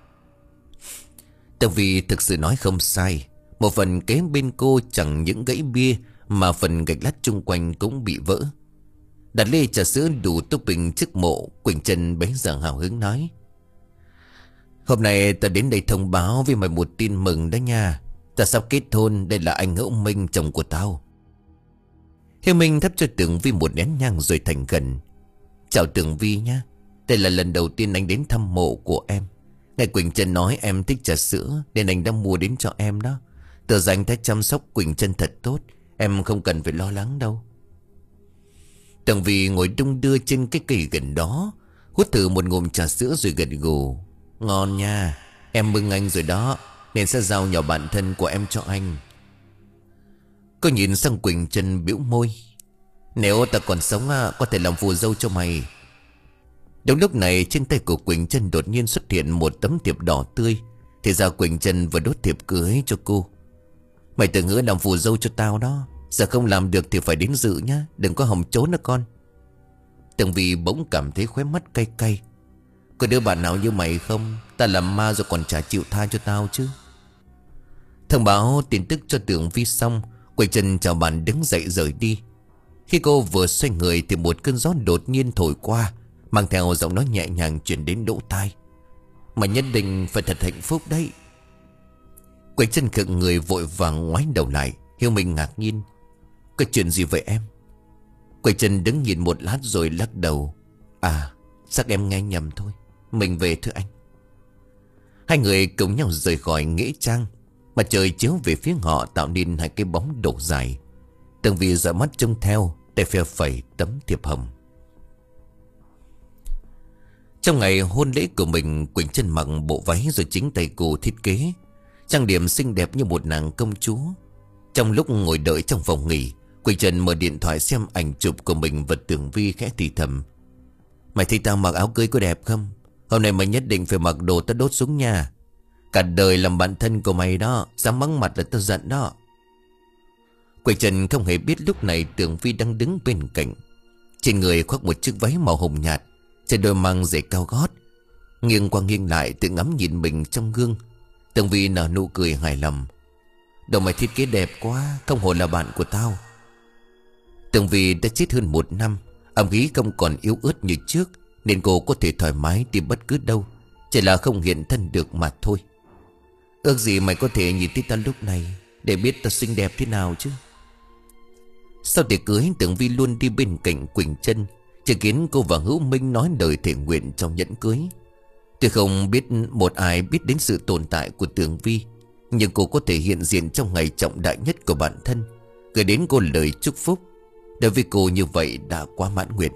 Tường Vi thực sự nói không sai. Một phần kế bên cô chẳng những gãy bia, mà phần gạch lát chung quanh cũng bị vỡ. Đặt ly trà sữa đủ topping trước mộ, Quỳnh Trân bấy giờ hào hứng nói: Hôm nay ta đến đây thông báo với mày một tin mừng đó nha. Ta sắp kết hôn, đây là anh Hữu Minh, chồng của tao. Hiếu Minh thắp cho Tường Vi một nén nhang rồi thành khẩn: Chào Tường Vi nha. Đây là lần đầu tiên anh đến thăm mộ của em. Nghe Quỳnh Trân nói em thích trà sữa nên anh đã mua đến cho em đó. Tờ danh đã chăm sóc Quỳnh Trân thật tốt, em không cần phải lo lắng đâu. Tường Vi ngồi đung đưa trên cái cây gần đó, hút thử một ngụm trà sữa rồi gật gù: Ngon nha, em mừng anh rồi đó, nên sẽ giao nhỏ bạn thân của em cho anh. Cô nhìn sang Quỳnh Trân bĩu môi: Nếu ta còn sống có thể làm phù dâu cho mày. Đúng lúc này trên tay của Quỳnh Trân đột nhiên xuất hiện một tấm thiệp đỏ tươi. Thì ra Quỳnh Trân vừa đốt thiệp cưới cho cô. Mày từng hứa làm phù dâu cho tao đó, giờ không làm được thì phải đến dự nhá, đừng có hòng trốn nữa con. Tường Vi bỗng cảm thấy khóe mắt cay cay. Có đứa bạn nào như mày không? Ta làm ma rồi còn chả chịu tha cho tao chứ. Thông báo tin tức cho Tường Vi xong, Quỳnh Trân chào bạn đứng dậy rời đi. Khi cô vừa xoay người thì một cơn gió đột nhiên thổi qua, mang theo giọng nói nhẹ nhàng truyền đến lỗ tai: Mày nhất định phải thật hạnh phúc đấy. Quỳnh Trân khựng người vội vàng ngoái đầu lại. Hiếu Minh ngạc nhiên: Có chuyện gì vậy em? Quỳnh Trân đứng nhìn một lát rồi lắc đầu: À chắc em nghe nhầm thôi, mình về thưa anh. Hai người cùng nhau rời khỏi nghĩa trang. Mặt trời chiếu về phía họ tạo nên hai cái bóng đổ dài. Tường Vi dõi mắt trông theo, tay phe phẩy tấm thiệp hồng. Trong ngày hôn lễ của mình, Quỳnh Trân mặc bộ váy rồi chính tay cô thiết kế, trang điểm xinh đẹp như một nàng công chúa. Trong lúc ngồi đợi trong phòng nghỉ, Quỳnh Trân mở điện thoại xem ảnh chụp của mình và Tường Vi khẽ thì thầm: Mày thấy tao mặc áo cưới có đẹp không? Hôm nay mày nhất định phải mặc đồ tao đốt xuống nha. Cả đời làm bạn thân của mày đó, dám mắng mặt là tao giận đó. Quỳnh Trân không hề biết lúc này Tường Vi đang đứng bên cạnh. Trên người khoác một chiếc váy màu hồng nhạt, trên đôi mang giày cao gót, nghiêng qua nghiêng lại tự ngắm nhìn mình trong gương. Tường Vi nở nụ cười hài lòng: Đồ mày thiết kế đẹp quá, không hổ là bạn của tao. Tường Vi đã chết hơn một năm, âm khí không còn yếu ớt như trước, nên cô có thể thoải mái đi bất cứ đâu, chỉ là không hiện thân được mà thôi. Ước gì mày có thể nhìn thấy tao lúc này, để biết tao xinh đẹp thế nào chứ. Sau tiệc cưới, Tường Vi luôn đi bên cạnh Quỳnh Trân, chỉ kiến cô và Hữu Minh nói lời thề nguyện trong nhẫn cưới. Tuy không biết một ai biết đến sự tồn tại của Tường Vi, nhưng cô có thể hiện diện trong ngày trọng đại nhất của bản thân, gửi đến cô lời chúc phúc. Đối với cô như vậy đã quá mãn nguyện.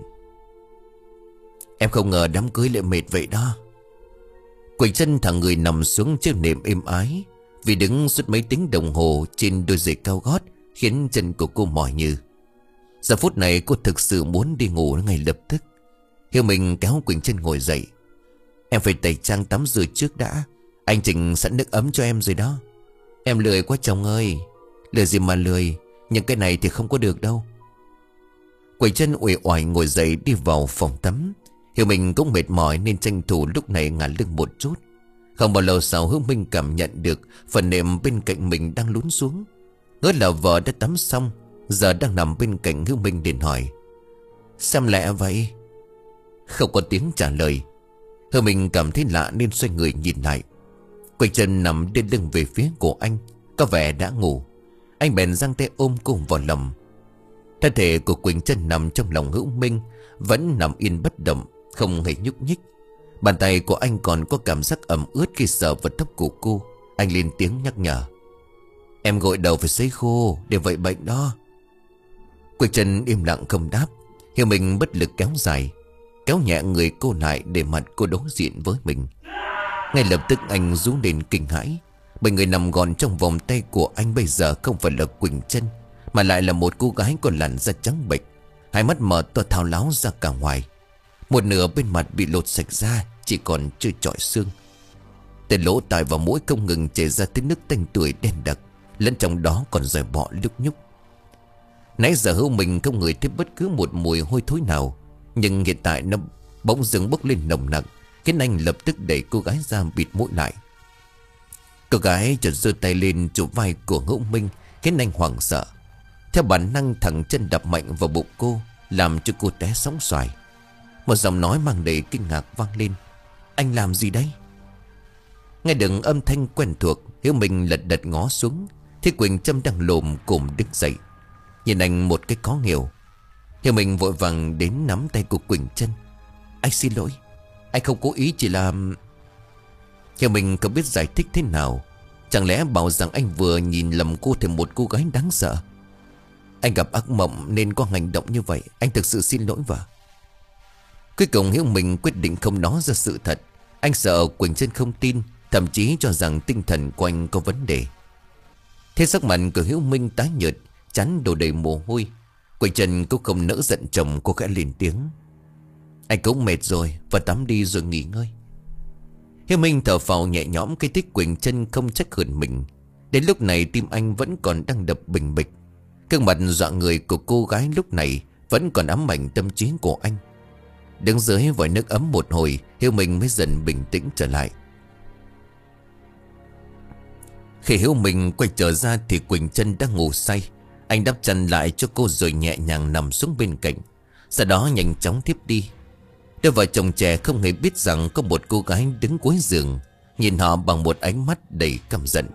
Em không ngờ đám cưới lại mệt vậy đó. Quỳnh Trân thẳng người nằm xuống chiếc nệm êm ái, vì đứng suốt mấy tiếng đồng hồ trên đôi giày cao gót khiến chân của cô mỏi nhừ. Giờ phút này cô thực sự muốn đi ngủ ngay lập tức. Hiếu Minh kéo Quỳnh Trân ngồi dậy: Em phải tẩy trang tắm rửa trước đã, anh Trình sẵn nước ấm cho em rồi đó. Em lười quá chồng ơi. Lười gì mà lười, nhưng cái này thì không có được đâu. Quỳnh Trân uể oải ngồi dậy đi vào phòng tắm. Hiếu Minh cũng mệt mỏi nên tranh thủ lúc này ngả lưng một chút. Không bao lâu sau, Hiếu Minh cảm nhận được phần nệm bên cạnh mình đang lún xuống. Ngỡ là vợ đã tắm xong, giờ đang nằm bên cạnh Hiếu Minh liền hỏi: Xem lẹ vậy? Không có tiếng trả lời. Hiếu Minh cảm thấy lạ nên xoay người nhìn lại. Quỳnh Trân nằm đưa lưng về phía của anh, có vẻ đã ngủ. Anh bèn giang tay ôm cô vào lòng. Thân thể của Quỳnh Trân nằm trong lòng Hữu Minh vẫn nằm yên bất động, không hề nhúc nhích. Bàn tay của anh còn có cảm giác ẩm ướt khi sờ vào tóc của cô. Anh lên tiếng nhắc nhở: Em gội đầu phải sấy khô, để vậy bệnh đó. Quỳnh Trân im lặng không đáp. Hiếu Minh bất lực kéo dài, kéo nhẹ người cô lại để mặt cô đối diện với mình. Ngay lập tức anh rú lên kinh hãi, bởi người nằm gọn trong vòng tay của anh bây giờ không phải là Quỳnh Trân, mà lại là một cô gái có làn da trắng bệch, hai mắt mở to thao láo ra cả ngoài. Một nửa bên mặt bị lột sạch ra, chỉ còn trơ trọi xương. Từ lỗ tai và mũi không ngừng chảy ra tiếng nước tanh tuổi đen đặc, lẫn trong đó còn dòi bọ lúc nhúc. Nãy giờ Hữu Minh không ngửi thấy bất cứ một mùi hôi thối nào, nhưng hiện tại nó bỗng dưng bốc lên nồng nặc, khiến anh lập tức đẩy cô gái ra bịt mũi lại. Cô gái chợt giơ tay lên chụp vai của Hữu Minh, khiến anh hoảng sợ. Theo bản năng thẳng chân đập mạnh vào bụng cô, làm cho cô té sóng xoài. Một giọng nói mang đầy kinh ngạc vang lên: "Anh làm gì đấy?" Nghe được âm thanh quen thuộc, Hiếu Minh lật đật ngó xuống, thấy Quỳnh Trâm đang lồm cồm đứng dậy, nhìn anh một cái khó hiểu. Hiếu Minh vội vàng đến nắm tay của Quỳnh Trâm. "Anh xin lỗi, anh không cố ý, chỉ là..." Hiếu Minh không biết giải thích thế nào. Chẳng lẽ bảo rằng anh vừa nhìn lầm cô thành một cô gái đáng sợ? Anh gặp ác mộng nên có hành động như vậy. Anh thực sự xin lỗi vợ. Cuối cùng Hiếu Minh quyết định không nói ra sự thật. Anh sợ Quỳnh Trân không tin, thậm chí cho rằng tinh thần của anh có vấn đề. Thế sắc mặt của Hiếu Minh tái nhợt, chán đổ đầy mồ hôi. Quỳnh Trân cũng không nỡ giận chồng, cô khẽ lên tiếng: "Anh cũng mệt rồi, vào tắm đi rồi nghỉ ngơi." Hiếu Minh thở phào nhẹ nhõm khi thích Quỳnh Trân không trách hờn mình. Đến lúc này tim anh vẫn còn đang đập bình bịch. Gương mặt dọa người của cô gái lúc này vẫn còn ám ảnh tâm trí của anh. Đứng dưới vòi nước ấm một hồi, Hiếu Minh mới dần bình tĩnh trở lại. Khi Hiếu Minh quay trở ra thì Quỳnh Trân đang ngủ say. Anh đắp chăn lại cho cô rồi nhẹ nhàng nằm xuống bên cạnh, sau đó nhanh chóng thiếp đi. Đôi vợ chồng trẻ không hề biết rằng có một cô gái đứng cuối giường, nhìn họ bằng một ánh mắt đầy căm giận.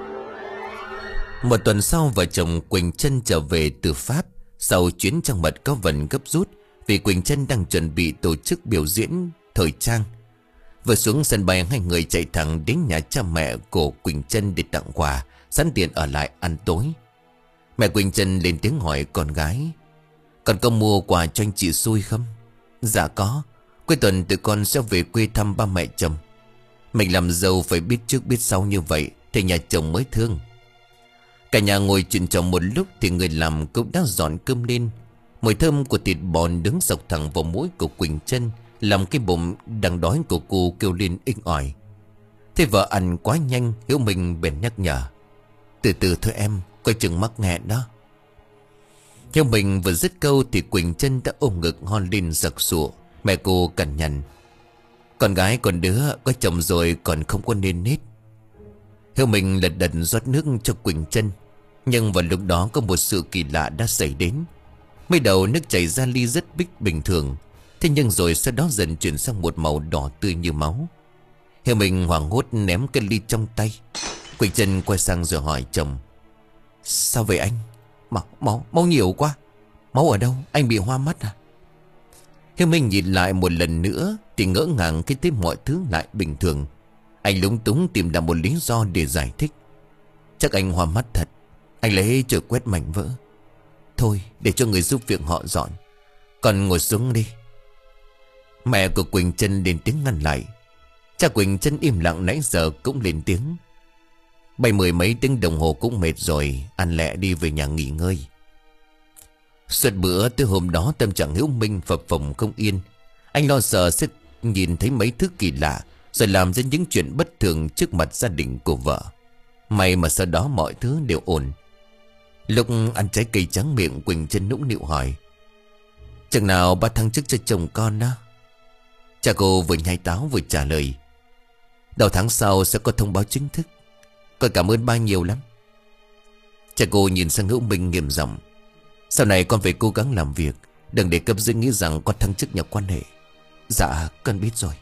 Một tuần sau, vợ chồng Quỳnh Trân trở về từ Pháp sau chuyến trăng mật có phần gấp rút, vì Quỳnh Trân đang chuẩn bị tổ chức biểu diễn thời trang. Vừa xuống sân bay, hai người chạy thẳng đến nhà cha mẹ của Quỳnh Trân để tặng quà, sẵn tiện ở lại ăn tối. Mẹ Quỳnh Trân lên tiếng hỏi con gái: "Con có mua quà cho anh chị xui không?" "Dạ có, cuối tuần tụi con sẽ về quê thăm ba mẹ chồng. Mình làm dâu phải biết trước biết sau như vậy thì nhà chồng mới thương." Cả nhà ngồi chuyện trò một lúc thì người làm cũng đã dọn cơm lên. Mùi thơm của thịt bò đứng sộc thẳng vào mũi của Quỳnh Trân, làm cái bụng đang đói của cô kêu lên inh ỏi. Thế vợ ăn quá nhanh, Hiếu Minh bèn nhắc nhở: "Từ từ thôi em, coi chừng mắc nghẹn đó." Hiếu Minh vừa dứt câu thì Quỳnh Trân đã ôm ngực hon lên giặc sụa. Mẹ cô cằn nhằn: "Con gái con đứa có chồng rồi còn không có nên nết." Hiếu Minh lật đật rót nước cho Quỳnh Trân. Nhưng vào lúc đó có một sự kỳ lạ đã xảy đến. Mới đầu nước chảy ra ly rất bích bình thường, thế nhưng rồi sau đó dần chuyển sang một màu đỏ tươi như máu. Hiếu Minh hoảng hốt ném cái ly trong tay. Quỳnh Trân quay sang rồi hỏi chồng: "Sao vậy anh? Máu, máu, máu nhiều quá. Máu ở đâu? Anh bị hoa mắt à?" Hiếu Minh nhìn lại một lần nữa thì ngỡ ngàng khi thấy mọi thứ lại bình thường. Anh lúng túng tìm ra một lý do để giải thích: "Chắc anh hoa mắt thật. Anh lấy chổi quét mảnh vỡ. Thôi để cho người giúp việc họ dọn. Còn ngồi xuống đi." Mẹ của Quỳnh Trân lên tiếng ngăn lại. Cha Quỳnh Trân im lặng nãy giờ cũng lên tiếng: "Bay mười mấy tiếng đồng hồ cũng mệt rồi, ăn lẹ đi về nhà nghỉ ngơi." Suốt bữa từ hôm đó tâm trạng Hiếu Minh phập phồng không yên. Anh lo sợ sẽ nhìn thấy mấy thứ kỳ lạ, rồi làm ra những chuyện bất thường trước mặt gia đình của vợ. May mà sau đó mọi thứ đều ổn. Lúc ăn trái cây trắng miệng, Quỳnh Trân nũng nịu hỏi: "Chừng nào ba thăng chức cho chồng con đó?" Cha cô vừa nhai táo vừa trả lời: "Đầu tháng sau sẽ có thông báo chính thức. Con cảm ơn ba nhiều lắm." Cha cô nhìn sang Hữu Minh nghiêm giọng: "Sau này con phải cố gắng làm việc, đừng để cấp dưới nghĩ rằng con thăng chức nhà quan hệ." "Dạ con biết rồi."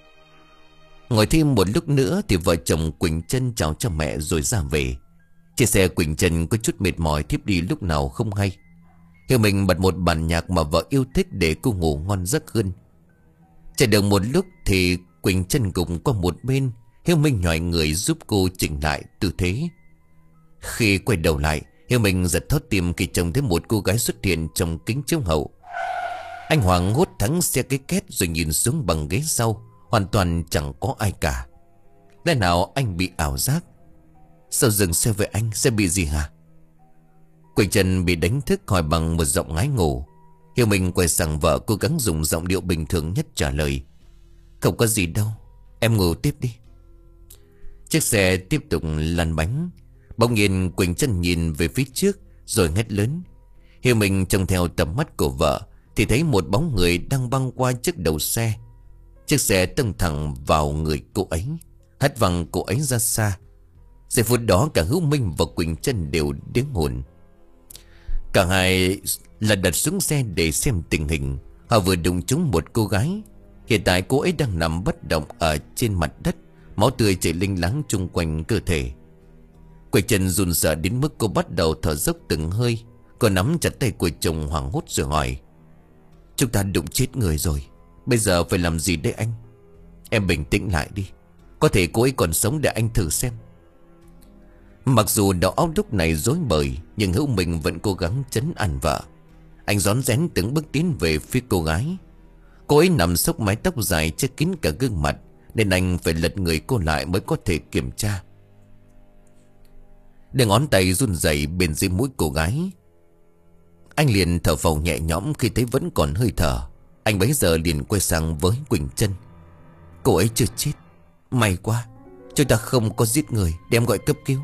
Ngồi thêm một lúc nữa thì vợ chồng Quỳnh Trân chào cho mẹ rồi ra về. Trên xe Quỳnh Trân có chút mệt mỏi thiếp đi lúc nào không hay. Hiếu Minh bật một bản nhạc mà vợ yêu thích để cô ngủ ngon giấc hơn. Chạy được một lúc thì Quỳnh Trân gục qua một bên. Hiếu Minh nhòi người giúp cô chỉnh lại tư thế. Khi quay đầu lại, Hiếu Minh giật thót tim khi trông thấy một cô gái xuất hiện trong kính chiếu hậu. Anh hoảng hốt thắng xe cái két rồi nhìn xuống bằng ghế sau. Hoàn toàn chẳng có ai cả. Lẽ nào anh bị ảo giác? Sao dừng xe với anh? Sẽ bị gì hả? Quỳnh Trân bị đánh thức hỏi bằng một giọng ngái ngủ: Hiểu Minh quay sang vợ, cố gắng dùng giọng điệu bình thường nhất trả lời. Không có gì đâu, em ngủ tiếp đi. Chiếc xe tiếp tục lăn bánh. Bỗng nhiên Quỳnh Trân nhìn về phía trước rồi hét lớn. Hiểu Minh trông theo tầm mắt của vợ thì thấy một bóng người đang băng qua trước đầu xe. Chiếc xe tông thẳng vào người cô ấy, hất văng cô ấy ra xa. Giây phút đó cả Hữu Minh và Quỳnh Trân đều điếng hồn. Cả hai là đặt xuống xe để xem tình hình. Họ vừa đụng trúng một cô gái. Hiện tại cô ấy đang nằm bất động ở trên mặt đất, máu tươi chảy linh láng chung quanh cơ thể. Quỳnh Trân run sợ đến mức cô bắt đầu thở dốc từng hơi. Cô nắm chặt tay của chồng hoảng hốt rồi hỏi. Chúng ta đụng chết người rồi, bây giờ phải làm gì đây anh? Em bình tĩnh lại đi, có thể cô ấy còn sống để anh thử xem. Mặc dù đầu óc lúc này rối bời, nhưng Hữu Minh vẫn cố gắng trấn an vợ. Anh rón rén từng bước tiến về phía cô gái. Cô ấy nằm xốc mái tóc dài che kín cả gương mặt, nên anh phải lật người cô lại mới có thể kiểm tra. Để ngón tay run rẩy bên dưới mũi cô gái. Anh liền thở phào nhẹ nhõm khi thấy vẫn còn hơi thở. Anh bấy giờ liền quay sang với Quỳnh Trân. Cô ấy chưa chết, may quá, chúng ta không có giết người, đem gọi cấp cứu.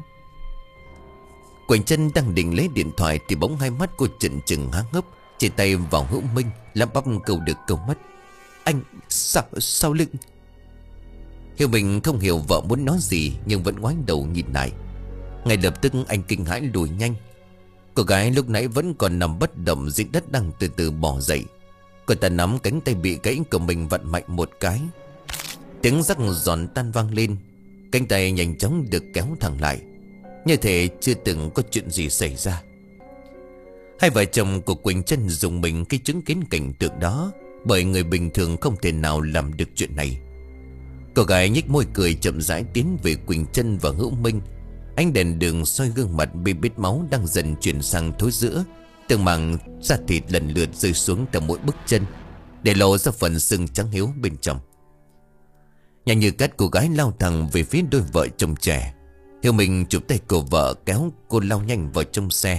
Quỳnh Trân đang định lấy điện thoại thì bỗng hai mắt cô trợn trừng há hốc, chỉ tay vào Hữu Minh, lắp bắp câu được câu mất. Anh, sao, sao lưng? Hiểu Minh không hiểu vợ muốn nói gì, nhưng vẫn ngoái đầu nhìn lại. Ngay lập tức anh kinh hãi lùi nhanh. Cô gái lúc nãy vẫn còn nằm bất động dưới đất đang từ từ bò dậy. Cô ta nắm cánh tay bị gãy của mình vặn mạnh một cái. Tiếng rắc giòn tan vang lên. Cánh tay nhanh chóng được kéo thẳng lại, như thể chưa từng có chuyện gì xảy ra. Hai vợ chồng của Quỳnh Trân dùng mình khi chứng kiến cảnh tượng đó, bởi người bình thường không thể nào làm được chuyện này. Cô gái nhếch môi cười chậm rãi tiến về Quỳnh Trân và Hữu Minh. Ánh đèn đường soi gương mặt bị bết máu đang dần chuyển sang thối rữa. Từng mảng da thịt lần lượt rơi xuống từ mỗi bước chân, để lộ ra phần sưng trắng hiếu bên trong. Nhanh như cắt, cô gái lao thẳng về phía đôi vợ chồng trẻ. Hiểu Minh chụp tay của vợ kéo cô lao nhanh vào trong xe.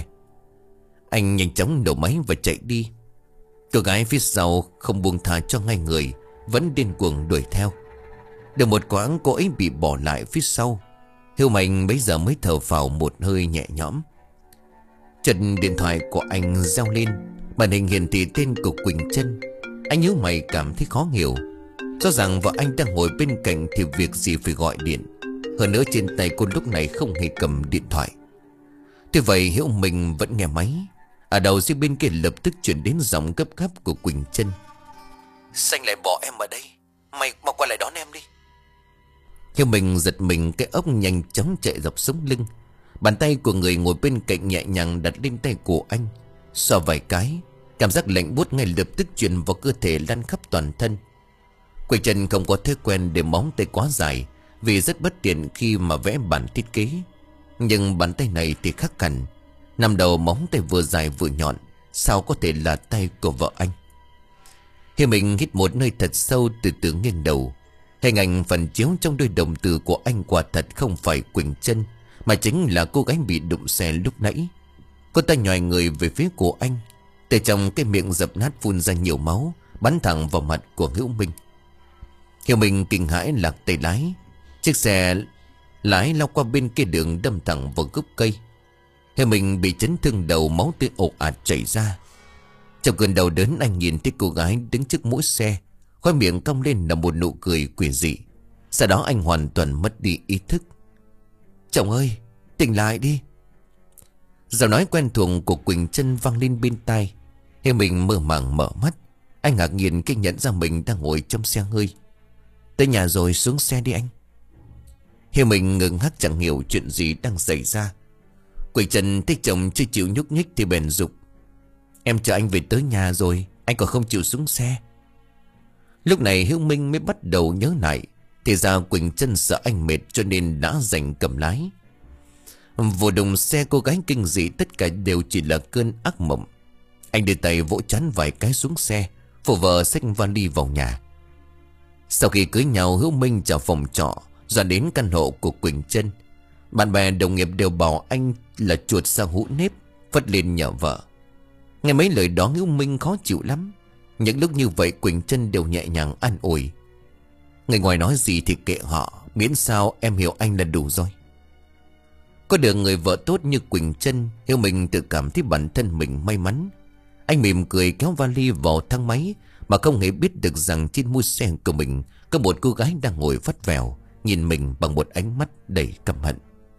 Anh nhanh chóng nổ máy và chạy đi. Cô gái phía sau không buông tha cho ngay người, vẫn điên cuồng đuổi theo. Được một quãng cô ấy bị bỏ lại phía sau. Hiểu Minh bấy giờ mới thở phào một hơi nhẹ nhõm. Chợt điện thoại của anh reo lên, màn hình hiển thị tên của Quỳnh Trân. Anh nhíu mày cảm thấy khó hiểu. Rõ ràng vợ anh đang ngồi bên cạnh thì việc gì phải gọi điện. Hơn nữa trên tay cô lúc này không hề cầm điện thoại. Tuy vậy Hiểu Minh vẫn nghe máy. Ở đầu dưới bên kia lập tức chuyển đến giọng gấp gáp của Quỳnh Trân. Xanh lại bỏ em ở đây, mày mau qua lại đón em đi. Hiểu Minh giật mình, cái ốc nhanh chóng chạy dọc sống lưng. Bàn tay của người ngồi bên cạnh nhẹ nhàng đặt lên tay của anh, xoa vài cái. Cảm giác lạnh buốt ngay lập tức truyền vào cơ thể, lan khắp toàn thân. Quỳnh Trân không có thói quen để móng tay quá dài, vì rất bất tiện khi mà vẽ bản thiết kế. Nhưng bàn tay này thì khác hẳn. Nằm đầu móng tay vừa dài vừa nhọn, sao có thể là tay của vợ anh? Hiểu Minh hít một hơi thật sâu, từ từ nghiêng đầu. Hình ảnh phần chiếu trong đôi đồng tử của anh quả thật không phải Quỳnh Trân, mà chính là cô gái bị đụng xe lúc nãy. Cô ta nhòi người về phía của anh, từ trong cái miệng dập nát phun ra nhiều máu, bắn thẳng vào mặt của Hữu Minh. Hiểu Minh kinh hãi lạc tay lái. Chiếc xe lái lao qua bên kia đường, đâm thẳng vào gốc cây. Hiểu Minh bị chấn thương đầu, máu tươi ồ ạt chảy ra. Trong cơn đau đớn, anh nhìn thấy cô gái đứng trước mũi xe, khóe miệng cong lên là một nụ cười quỷ dị. Sau đó anh hoàn toàn mất đi ý thức. Chồng ơi, tỉnh lại đi. Giọng nói quen thuộc của Quỳnh Trân vang lên bên tai. Hiểu Minh mơ màng mở mắt. Anh ngạc nhiên khi nhận ra mình đang ngồi trong xe hơi. Tới nhà rồi, xuống xe đi anh. Hiểu Minh ngừng hắt chẳng hiểu chuyện gì đang xảy ra. Quỳnh Trân thấy chồng chưa chịu nhúc nhích thì bèn giục. Em chờ anh về tới nhà rồi, anh còn không chịu xuống xe. Lúc này Hiểu Minh mới bắt đầu nhớ lại. Thì ra Quỳnh Trân sợ anh mệt cho nên đã giành cầm lái. Vụ đụng xe cô gái kinh dị tất cả đều chỉ là cơn ác mộng. Anh đưa tay vỗ chán vài cái xuống xe, phụ vợ xách vali vào nhà. Sau khi cưới nhau, Hữu Minh trả phòng trọ, dọn đến căn hộ của Quỳnh Trân. Bạn bè đồng nghiệp đều bảo anh là chuột sa hũ nếp, phất lên nhờ vợ. Nghe mấy lời đó Hữu Minh khó chịu lắm. Những lúc như vậy Quỳnh Trân đều nhẹ nhàng an ủi. Người ngoài nói gì thì kệ họ, miễn sao em hiểu anh là đủ rồi. Có được người vợ tốt như Quỳnh Trân, Hiếu Minh tự cảm thấy bản thân mình may mắn. Anh mỉm cười kéo vali vào thang máy, mà không hề biết được rằng trên mui xe của mình có một cô gái đang ngồi vắt vẻo, nhìn mình bằng một ánh mắt đầy căm hận.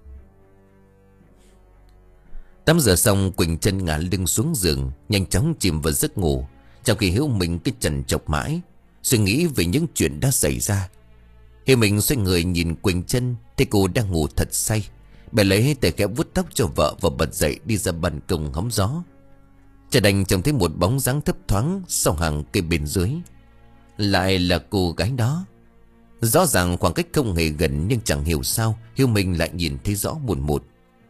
Tắm rửa xong, Quỳnh Trân ngả lưng xuống giường, nhanh chóng chìm vào giấc ngủ. Trong khi Hiếu Minh cứ trằn trọc mãi, suy nghĩ về những chuyện đã xảy ra. Hiếu Minh xoay người nhìn Quỳnh Trân, thấy cô đang ngủ thật say. Bèn lấy tay kẽ vuốt tóc cho vợ và bật dậy đi ra ban công hóng gió. Chợt đành trông thấy một bóng dáng thấp thoáng sau hàng cây bên dưới. Lại là cô gái đó. Rõ ràng khoảng cách không hề gần, nhưng chẳng hiểu sao Hiếu Minh lại nhìn thấy rõ một một.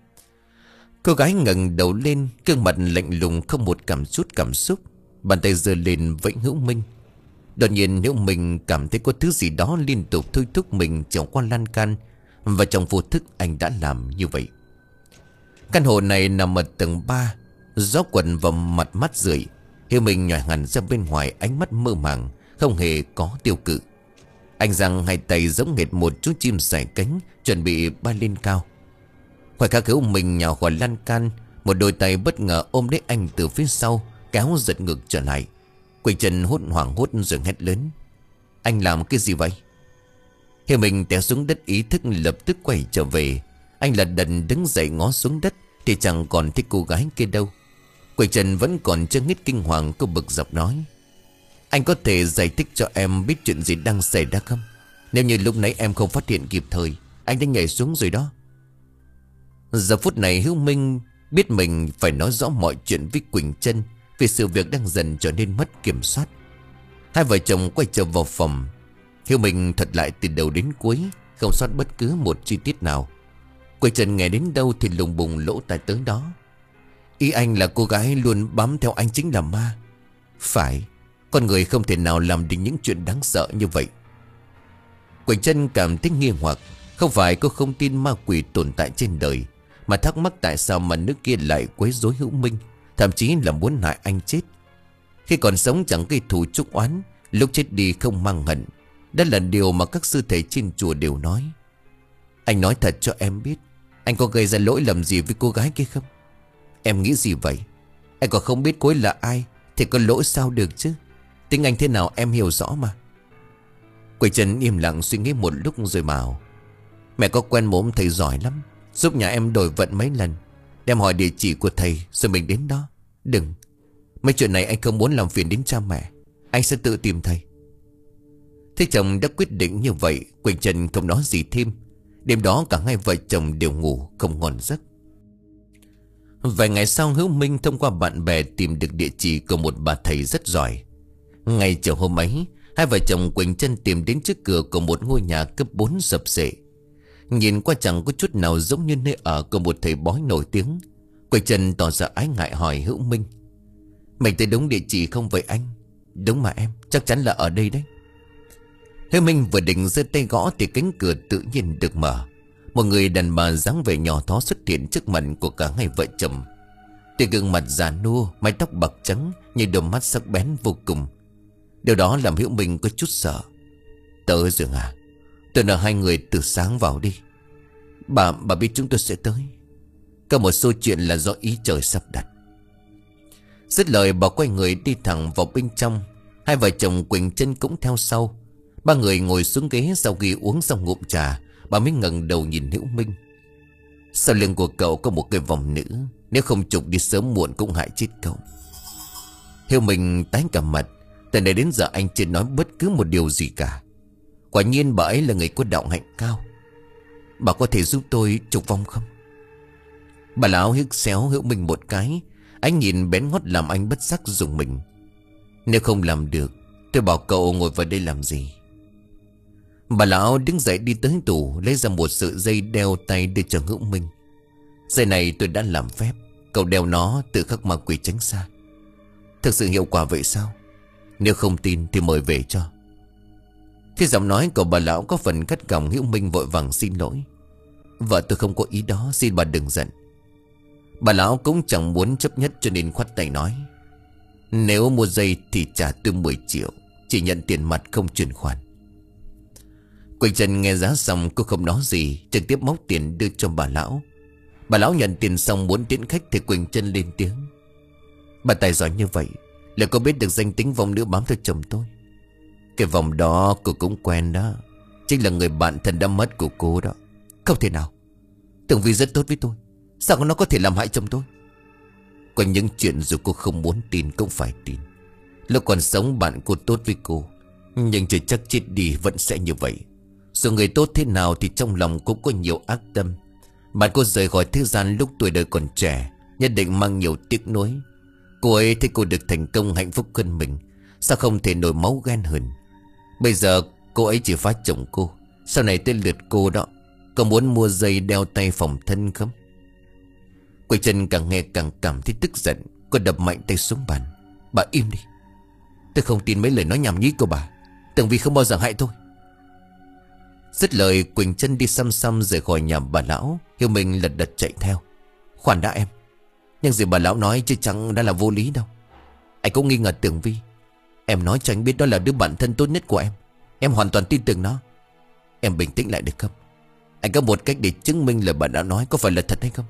Cô gái ngẩng đầu lên, gương mặt lạnh lùng không một cảm chút cảm xúc, bàn tay giơ lên vẫy Hữu Minh. Đột nhiên Hữu Minh cảm thấy có thứ gì đó liên tục thôi thúc mình trèo qua lan can, và trong vô thức anh đã làm như vậy. Căn hộ này nằm ở tầng ba, gió quần vào mặt mắt rượi. Hiếu Minh nhòi hẳn ra bên ngoài, ánh mắt mơ màng, không hề có tiêu cự. Anh giang hai tay giống hệt một chú chim sải cánh, chuẩn bị bay lên cao. Khoảnh khắc Hiếu Minh nhào khỏi lan can, một đôi tay bất ngờ ôm lấy anh từ phía sau, kéo giật ngược trở lại. Quỳnh Trân hốt hoảng hốt rồi hét lớn: Anh làm cái gì vậy? Hiếu Minh té xuống đất, ý thức lập tức quay trở về. Anh lật đật đứng dậy ngó xuống đất thì chẳng còn thấy cô gái kia đâu. Quỳnh Trân vẫn còn chưa hết kinh hoàng, cô bực dọc nói: Anh có thể giải thích cho em biết chuyện gì đang xảy ra không? Nếu như lúc nãy em không phát hiện kịp thời, anh đã nhảy xuống rồi đó. Giờ phút này Hiếu Minh biết mình phải nói rõ mọi chuyện với Quỳnh Trân, vì sự việc đang dần trở nên mất kiểm soát. Hai vợ chồng quay trở vào phòng. Hiếu Minh thuật lại từ đầu đến cuối, không sót bất cứ một chi tiết nào. Quỳnh Trân nghe đến đâu thì lùng bùng lỗ tai tới đó. Ý anh là cô gái luôn bám theo anh chính là ma? Phải, con người không thể nào làm được những chuyện đáng sợ như vậy. Quỳnh Trân cảm thấy nghi hoặc. Không phải cô không tin ma quỷ tồn tại trên đời, mà thắc mắc tại sao mà nước kia lại quấy rối Hữu Minh, thậm chí là muốn hại anh chết. Khi còn sống chẳng gây thù chuốc oán, lúc chết đi không mang hận. Đó là điều mà các sư thầy trên chùa đều nói. Anh nói thật cho em biết, anh có gây ra lỗi lầm gì với cô gái kia không? Em nghĩ gì vậy? Anh còn không biết cô ấy là ai thì có lỗi sao được chứ? Tính anh thế nào em hiểu rõ mà. Quỳnh Trân im lặng suy nghĩ một lúc rồi bảo: Mẹ có quen một ông thầy giỏi lắm, giúp nhà em đổi vận mấy lần. Đem hỏi địa chỉ của thầy rồi mình đến đó. Đừng, mấy chuyện này anh không muốn làm phiền đến cha mẹ. Anh sẽ tự tìm thầy. Thế chồng đã quyết định như vậy, Quỳnh Trân không nói gì thêm. Đêm đó cả hai vợ chồng đều ngủ không ngon giấc. Vài ngày sau, Hữu Minh thông qua bạn bè tìm được địa chỉ của một bà thầy rất giỏi. Ngày chiều hôm ấy, hai vợ chồng Quỳnh Trân tìm đến trước cửa của một ngôi nhà cấp bốn sập xệ. Nhìn qua chẳng có chút nào giống như nơi ở của một thầy bói nổi tiếng. Quỳnh Trân tỏ ra ái ngại hỏi Hữu Minh: Mình tới đúng địa chỉ không vậy anh? Đúng mà em, chắc chắn là ở đây đấy. Hữu Minh vừa định giơ tay gõ thì cánh cửa tự nhiên được mở. Một người đàn bà dáng vẻ nhỏ thó xuất hiện trước mặt của cả hai vợ chồng. Từ gương mặt già nua, mái tóc bạc trắng, như đôi mắt sắc bén vô cùng. Điều đó làm Hữu Minh có chút sợ. Tới rồi à? Tôi nợ hai người từ sáng vào đi. Bà, bà biết chúng tôi sẽ tới. Có một số chuyện là do ý trời sắp đặt. Dứt lời bà quay người đi thẳng vào bên trong. Hai vợ chồng Quỳnh Trân cũng theo sau. Ba người ngồi xuống ghế, sau khi uống xong ngụm trà, bà mới ngẩng đầu nhìn Hữu Minh. Sau lưng của cậu có một cái vòng nữ, nếu không chụp đi sớm muộn cũng hại chết cậu. Hữu Minh tái cả mặt. Từ nay đến giờ anh chưa nói bất cứ một điều gì cả. Quả nhiên bà ấy là người có đạo hạnh cao. Bà có thể giúp tôi trục vong không? Bà lão hiếc xéo Hữu Minh một cái. Anh nhìn bén ngót làm anh bất giác dùng mình. Nếu không làm được, tôi bảo cậu ngồi vào đây làm gì? Bà lão đứng dậy đi tới tủ, lấy ra một sợi dây đeo tay đưa cho Hữu Minh. Dây này tôi đã làm phép, cậu đeo nó tự khắc ma quỷ tránh xa. Thực sự hiệu quả vậy sao? Nếu không tin thì mời về cho. Khi giọng nói của bà lão có phần gắt gỏng, Hữu Minh vội vàng xin lỗi. Vợ tôi không có ý đó, xin bà đừng giận. Bà lão cũng chẳng muốn chấp nhất cho nên khoát tay nói: Nếu mua dây thì trả tôi mười triệu, chỉ nhận tiền mặt không chuyển khoản. Quỳnh Trân nghe giá xong cô không nói gì, trực tiếp móc tiền đưa cho bà lão. Bà lão nhận tiền xong muốn tiễn khách thì Quỳnh Trân lên tiếng: bà tài giỏi như vậy là có biết được danh tính vong nữ bám theo chồng tôi. Cái vòng đó cô cũng quen đó, chính là người bạn thân đã mất của cô đó. Không thể nào, Tường Vi rất tốt với tôi, sao nó có thể làm hại chồng tôi? Có những chuyện dù cô không muốn tin cũng phải tin. Lúc còn sống bạn cô tốt với cô, nhưng chưa chắc chết đi vẫn sẽ như vậy. Dù người tốt thế nào thì trong lòng cũng có nhiều ác tâm. Bạn cô rời khỏi thế gian lúc tuổi đời còn trẻ, nhất định mang nhiều tiếc nuối. Cô ấy thấy cô được thành công hạnh phúc hơn mình, sao không thể nổi máu ghen hờn. Bây giờ cô ấy chỉ phá chồng cô, sau này tới lượt cô đó. Có muốn mua dây đeo tay phòng thân không? Quỳnh Trân càng nghe càng cảm thấy tức giận. Cô đập mạnh tay xuống bàn: bà im đi, tôi không tin mấy lời nói nhảm nhí của bà. Tường Vi không bao giờ hại tôi. Dứt lời Quỳnh Trân đi xăm xăm rời khỏi nhà bà lão. Hiếu Minh lật đật chạy theo: khoan đã em, nhưng gì bà lão nói chứ chẳng đã là vô lý đâu. Anh cũng nghi ngờ Tường Vi. Em nói cho anh biết đó là đứa bạn thân tốt nhất của em. Em hoàn toàn tin tưởng nó. Em bình tĩnh lại được không? Anh có một cách để chứng minh lời bà đã nói có phải là thật hay không?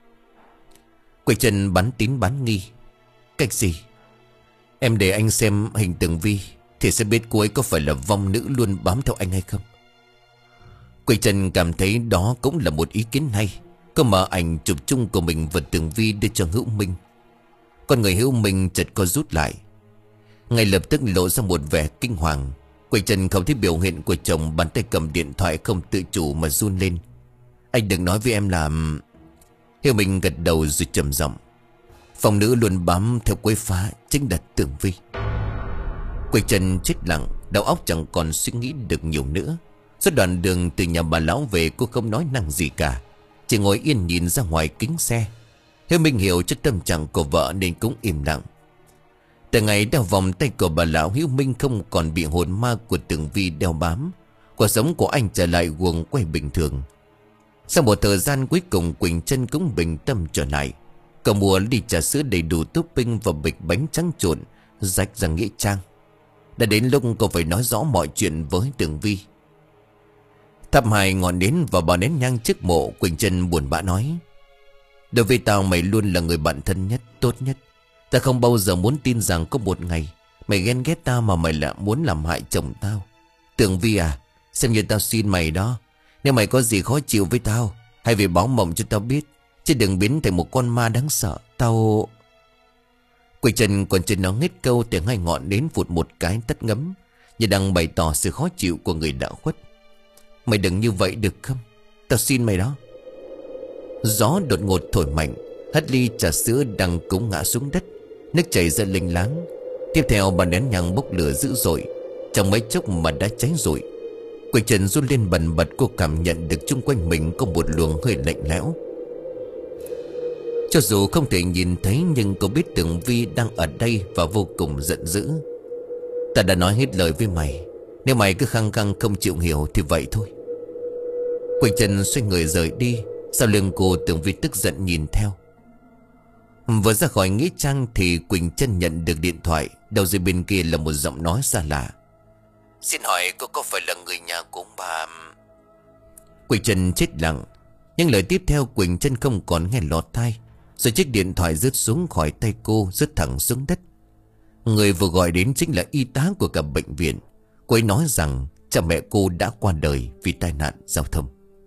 Quỳnh Trân bán tín bán nghi: cách gì? Em để anh xem hình Tường Vi thì sẽ biết cô ấy có phải là vong nữ luôn bám theo anh hay không. Quỳnh Trân cảm thấy đó cũng là một ý kiến hay. Cô mở ảnh chụp chung của mình và Tường Vi đưa cho Hữu Minh. Con người Hữu Minh chợt co rút lại, ngay lập tức lộ ra một vẻ kinh hoàng. Quỳnh Trân không thấy biểu hiện của chồng, bàn tay cầm điện thoại không tự chủ mà run lên. Anh đừng nói với em là... Hiếu Minh gật đầu rồi trầm giọng: phong nữ luôn bám theo quấy phá chính là Tường Vi. Quỳnh Trân chết lặng, đầu óc chẳng còn suy nghĩ được nhiều nữa. Suốt đoạn đường từ nhà bà lão về cô không nói năng gì cả, chỉ ngồi yên nhìn ra ngoài kính xe. Hiếu Minh hiểu cho tâm trạng của vợ nên cũng im lặng. Từ ngày đeo vòng tay của bà lão, Hiếu Minh không còn bị hồn ma của Tường Vi đeo bám. Cuộc sống của anh trở lại guồng quay bình thường. Sau một thời gian cuối cùng Quỳnh Trân cũng bình tâm trở lại. Cậu mua ly trà sữa đầy đủ topping và bịch bánh trắng trộn rạch ra nghĩa trang. Đã đến lúc cô phải nói rõ mọi chuyện với Tường Vi. Thắp hai ngọn nến và bao nén nhang trước mộ, Quỳnh Trân buồn bã nói: đối với tao mày luôn là người bạn thân nhất, tốt nhất. Ta không bao giờ muốn tin rằng có một ngày mày ghen ghét tao mà mày lại muốn làm hại chồng tao. Tường Vi à, xem như tao xin mày đó. Nếu mày có gì khó chịu với tao, hãy về báo mộng cho tao biết, chứ đừng biến thành một con ma đáng sợ. Tao... Quỳnh Trân còn chưa nói hết câu thì hai ngọn nến vụt một cái tắt ngấm, như đang bày tỏ sự khó chịu của người đã khuất. Mày đừng như vậy được không? Tao xin mày đó. Gió đột ngột thổi mạnh, hất ly trà sữa đang cúng ngã xuống đất, nước chảy ra lênh láng. Tiếp theo bà nén nhang bốc lửa dữ dội, trong mấy chốc mà đã cháy rụi. Quỳnh Trân run lên bần bật, cô cảm nhận được chung quanh mình có một luồng hơi lạnh lẽo. Cho dù không thể nhìn thấy nhưng cô biết Tường Vi đang ở đây và vô cùng giận dữ. Ta đã nói hết lời với mày, nếu mày cứ khăng khăng không chịu hiểu thì vậy thôi. Quỳnh Trân xoay người rời đi. Sau lưng cô Tường Vi tức giận nhìn theo. Vừa ra khỏi nghĩa trang thì Quỳnh Trân nhận được điện thoại. Đầu dây bên kia là một giọng nói xa lạ: xin hỏi cô có phải là người nhà của ông bà? Quỳnh Trân chết lặng. Nhưng lời tiếp theo Quỳnh Trân không còn nghe lọt tai. Rồi chiếc điện thoại rớt xuống khỏi tay cô, rớt thẳng xuống đất. Người vừa gọi đến chính là y tá của cả bệnh viện. Cô ấy nói rằng cha mẹ cô đã qua đời vì tai nạn giao thông.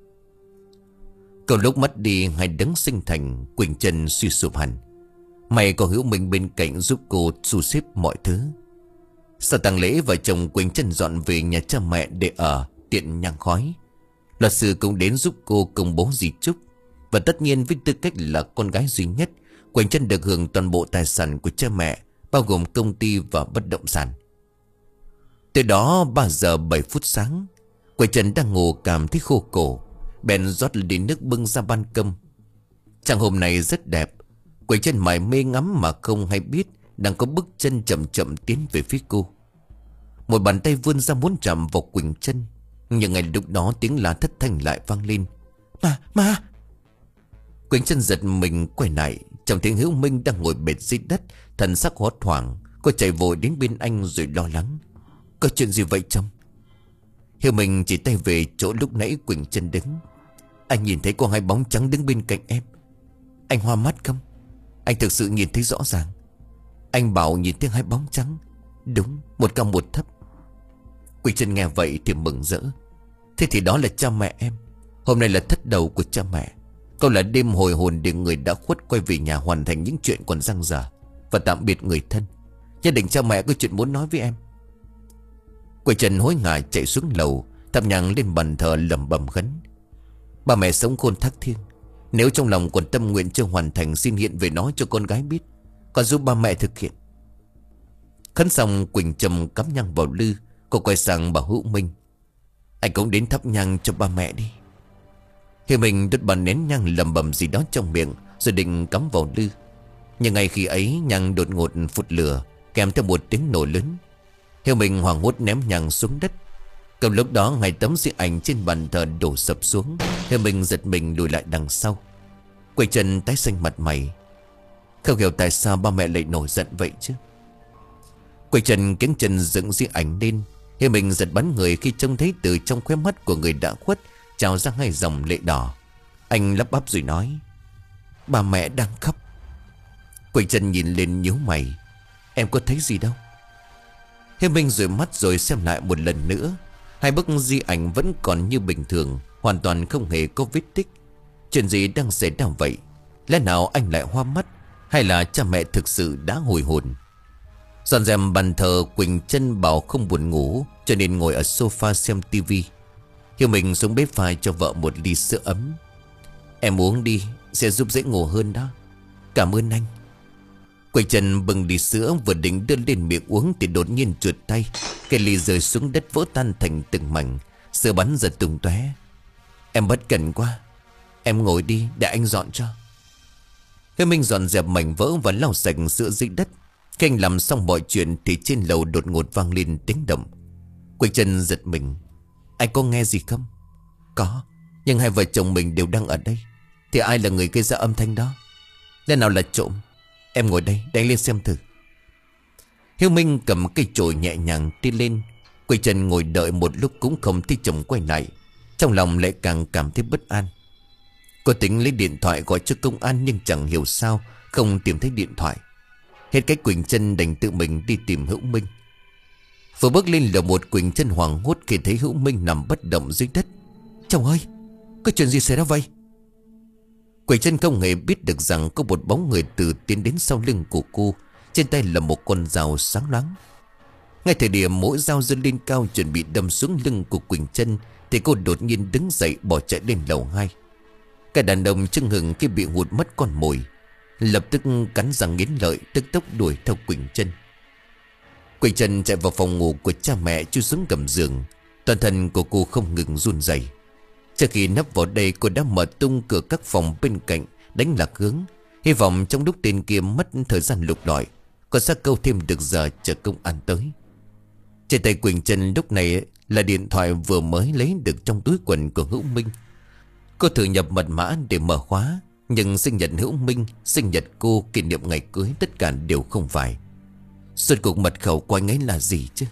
Cầu lúc mất đi hai đấng sinh thành, Quỳnh Trân suy sụp hẳn. May có Hữu Minh bên cạnh giúp cô thu xếp mọi thứ. Sau tang lễ, vợ chồng Quỳnh Trân dọn về nhà cha mẹ để ở, tiện nhang khói. Luật sư cũng đến giúp cô công bố di chúc. Và tất nhiên với tư cách là con gái duy nhất, Quỳnh Trân được hưởng toàn bộ tài sản của cha mẹ, bao gồm công ty và bất động sản. Từ đó ba giờ bảy phút sáng, Quỳnh Trân đang ngủ cảm thấy khô cổ, bèn rót ly nước bưng ra ban công. Trăng hôm nay rất đẹp. Quỳnh Trân mải mê ngắm mà không hay biết đang có bước chân chậm chậm tiến về phía cô. Một bàn tay vươn ra muốn chạm vào Quỳnh Trân, nhưng ngay lúc đó tiếng la thất thanh lại vang lên: Ma, ma! Quỳnh Trân giật mình quay lại, trong tiếng Hữu Minh đang ngồi bệt dưới đất, thần sắc hốt hoảng. Cô chạy vội đến bên anh rồi lo lắng. Có chuyện gì vậy chồng? Hiếu Minh chỉ tay về chỗ lúc nãy Quỳnh Trân đứng. Anh nhìn thấy có hai bóng trắng đứng bên cạnh em. Anh hoa mắt không? Anh thực sự nhìn thấy rõ ràng. Anh bảo nhìn thấy hai bóng trắng. Đúng, một cao một thấp. Quỳnh Trân nghe vậy thì mừng rỡ. Thế thì đó là cha mẹ em. Hôm nay là thất đầu của cha mẹ. Câu là đêm hồi hồn để người đã khuất quay về nhà hoàn thành những chuyện còn dang dở và tạm biệt người thân. Gia đình cha mẹ có chuyện muốn nói với em. Quỳnh Trân hối hả chạy xuống lầu, thắp nhang lên bàn thờ lẩm bẩm khấn. Ba mẹ sống khôn thác thiêng, nếu trong lòng còn tâm nguyện chưa hoàn thành, xin hiện về nói cho con gái biết, con giúp ba mẹ thực hiện. Khấn xong, Quỳnh Trâm cắm nhang vào lư. Cô quay sang bảo Hữu Minh. Anh cũng đến thắp nhang cho ba mẹ đi. Hiếu Minh đốt bàn nén nhang lẩm bẩm gì đó trong miệng rồi định cắm vào lư. Nhưng ngay khi ấy nhang đột ngột phụt lửa, kèm theo một tiếng nổ lớn. Hiếu Minh hoảng hốt ném nhang xuống đất. Cầm lúc đó hai tấm di ảnh trên bàn thờ đổ sập xuống. Hiếu Minh giật mình lùi lại đằng sau. Quỳnh Trân tái xanh mặt mày. Không hiểu tại sao ba mẹ lại nổi giận vậy chứ. Quỳnh Trân kiếng chân dựng di ảnh lên. Hiếu Minh giật bắn người khi trông thấy từ trong khóe mắt của người đã khuất trào ra hai dòng lệ đỏ. Anh lắp bắp rồi nói. Ba mẹ đang khóc. Quỳnh Trân nhìn lên nhíu mày. Em có thấy gì đâu? Hiếu Minh rủi mắt rồi xem lại một lần nữa. Hai bức di ảnh vẫn còn như bình thường, hoàn toàn không hề có vết tích. Chuyện gì đang xảy ra vậy? Lẽ nào anh lại hoa mắt, hay là cha mẹ thực sự đã hồi hồn? Dọn dẹp bàn thờ, Quỳnh Trân bảo không buồn ngủ cho nên ngồi ở sofa xem tivi. Hiếu Minh xuống bếp pha cho vợ một ly sữa ấm. Em uống đi, sẽ giúp dễ ngủ hơn đó. Cảm ơn anh. Quỳnh Trân bưng ly sữa vừa định đưa lên miệng uống thì đột nhiên trượt tay. Cái ly rơi xuống đất vỡ tan thành từng mảnh, sữa bắn giật tung tóe. Em bất cẩn quá, em ngồi đi để anh dọn cho. Hiếu Minh dọn dẹp mảnh vỡ và lau sạch sữa dưới đất. Khi anh làm xong mọi chuyện thì trên lầu đột ngột vang lên tiếng động. Quỳnh Trân giật mình. Anh có nghe gì không? Có, nhưng hai vợ chồng mình đều đang ở đây, thì ai là người gây ra âm thanh đó? Lẽ nào là trộm? Em ngồi đây, đánh lên xem thử. Hiếu Minh cầm cây chổi nhẹ nhàng đi lên. Quỳnh Trân ngồi đợi một lúc cũng không thấy chồng quay lại. Trong lòng lại càng cảm thấy bất an. Cô tính lấy điện thoại gọi cho công an, nhưng chẳng hiểu sao không tìm thấy điện thoại. Hết cách Quỳnh Trân đành tự mình đi tìm Hữu Minh. Vừa bước lên lầu một, Quỳnh Trân hoảng hốt khi thấy Hữu Minh nằm bất động dưới đất. Chồng ơi, có chuyện gì xảy ra vậy? Quỳnh Trân không hề biết được rằng có một bóng người từ tiến đến sau lưng của cô. Trên tay là một con dao sáng loáng. Ngay thời điểm mỗi dao dâng lên cao chuẩn bị đâm xuống lưng của Quỳnh Trân thì cô đột nhiên đứng dậy bỏ chạy lên lầu hai. Cả đàn ông chưng hừng khi bị hụt mất con mồi, lập tức cắn răng nghiến lợi tức tốc đuổi theo Quỳnh Trân. Quỳnh Trân chạy vào phòng ngủ của cha mẹ chui xuống gầm giường. Toàn thân của cô không ngừng run rẩy. Trước khi nấp vào đây, cô đã mở tung cửa các phòng bên cạnh, đánh lạc hướng, hy vọng trong lúc tên kia mất thời gian lục lọi, cô sẽ câu thêm được giờ chờ công an tới. Trên tay Quỳnh Trân lúc này là điện thoại vừa mới lấy được trong túi quần của Hữu Minh. Cô thử nhập mật mã để mở khóa, nhưng sinh nhật Hữu Minh, sinh nhật cô, kỷ niệm ngày cưới, tất cả đều không phải. Suốt cuộc mật khẩu của anh ấy là gì chứ?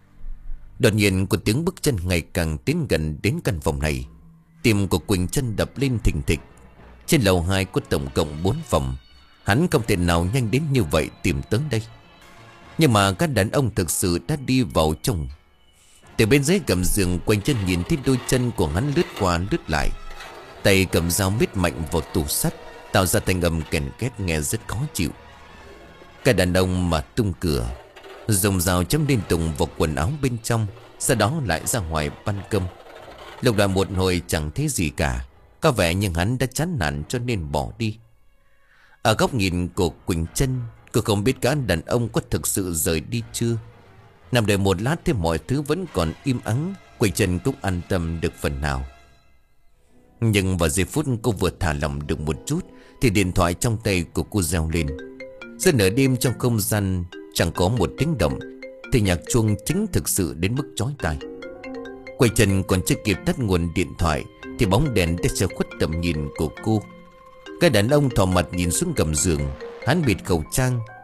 Đột nhiên có tiếng bước chân ngày càng tiến gần đến căn phòng này. Tim của Quỳnh Trân đập lên thình thịch. Trên lầu hai có tổng cộng bốn phòng. Hắn không thể nào nhanh đến như vậy tìm tới đây. Nhưng mà các đàn ông thực sự đã đi vào trong. Từ bên dưới gầm giường, Quỳnh Trân nhìn thấy đôi chân của hắn lướt qua lướt lại. Tay cầm dao mít mạnh vào tủ sắt, tạo ra thanh âm kèn két nghe rất khó chịu. Các đàn ông mà tung cửa, dùng dao chấm liên tục vào quần áo bên trong, sau đó lại ra ngoài ban công. Lục đoạn một hồi chẳng thấy gì cả, có vẻ như hắn đã chán nản cho nên bỏ đi. Ở góc nhìn của Quỳnh Trân, cô không biết các đàn ông có thực sự rời đi chưa. Nằm đợi một lát thì mọi thứ vẫn còn im ắng, Quỳnh Trân cũng an tâm được phần nào. Nhưng vào giây phút cô vừa thả lỏng được một chút thì điện thoại trong tay của cô reo lên. Giữa nửa đêm trong không gian chẳng có một tiếng động thì nhạc chuông chính thực sự đến mức chói tai. Quỳnh Trân còn chưa kịp tắt nguồn điện thoại thì bóng đèn đã che khuất tầm nhìn của cô. Cái đàn ông thò mặt nhìn xuống gầm giường. Hắn bịt khẩu trang,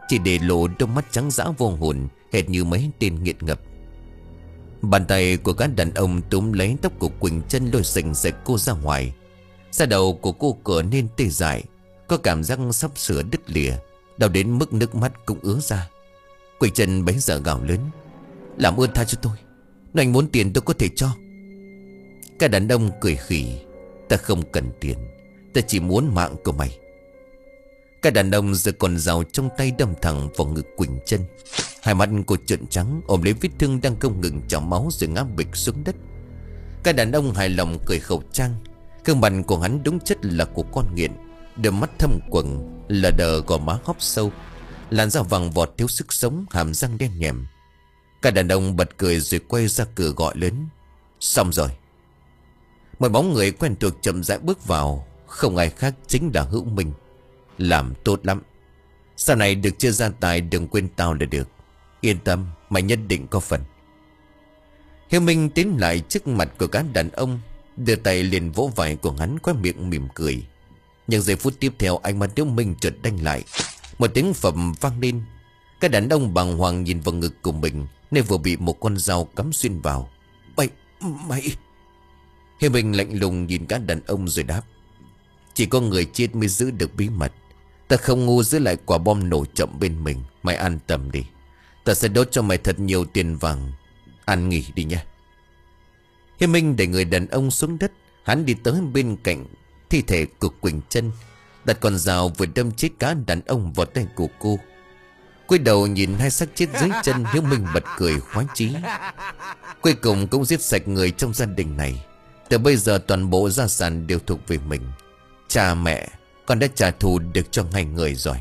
chỉ để lộ đôi mắt trắng dã vô hồn, hệt như mấy tên nghiện ngập. Bàn tay của gã đàn ông túm lấy tóc của Quỳnh Trân, lôi sành sạch cô ra ngoài. Da đầu của cô trở nên tê dại, có cảm giác sắp sửa đứt lìa, đau đến mức nước mắt cũng ứa ra. Quỳnh Trân bấy giờ gào lớn: "Làm ơn tha cho tôi, nếu anh muốn tiền tôi có thể cho." Cả đàn ông cười khỉ: "Ta không cần tiền, ta chỉ muốn mạng của mày." Cả đàn ông giơ con dao trong tay đâm thẳng vào ngực Quỳnh Trân. Hai mắt cô trợn trắng, ôm lấy vết thương đang không ngừng trào máu rồi ngã bịch xuống đất. Cả đàn ông hài lòng cười khẩu trang. Gương mặt của hắn đúng chất là của con nghiện, đôi mắt thâm quầng, lờ đờ gò má hốc sâu, làn da vàng vọt thiếu sức sống, hàm răng đen nhèm. Cả đàn ông bật cười rồi quay ra cửa gọi lớn: "Xong rồi." Một bóng người quen thuộc chậm rãi bước vào, không ai khác chính là Hữu Minh. "Làm tốt lắm, sau này được chia gia tài đừng quên tao là được. Yên tâm, mày nhất định có phần." Hiếu Minh tiến lại trước mặt của các đàn ông, đưa tay liền vỗ vai của hắn, khóe miệng mỉm cười. Nhưng giây phút tiếp theo, ánh mắt Hiếu Minh chợt đanh lại. Một tiếng phầm vang lên. Các đàn ông bàng hoàng nhìn vào ngực của mình, nơi vừa bị một con dao cắm xuyên vào. "Mày, mày..." Hiếu Minh lạnh lùng nhìn các đàn ông rồi đáp: "Chỉ có người chết mới giữ được bí mật. Ta không ngu giữ lại quả bom nổ chậm bên mình. Mày an tâm đi, ta sẽ đốt cho mày thật nhiều tiền vàng. Ăn nghỉ đi nha." Hiếu Minh đẩy người đàn ông xuống đất. Hắn đi tới bên cạnh thi thể của Quỳnh Trân, đặt con dao vừa đâm chết cả đàn ông vào tay của cô. Cúi đầu nhìn hai xác chết dưới chân, Hiếu Minh bật cười khoái chí. Cuối cùng cũng giết sạch người trong gia đình này. Từ bây giờ toàn bộ gia sản đều thuộc về mình. Cha mẹ con đã trả thù được cho hai người rồi.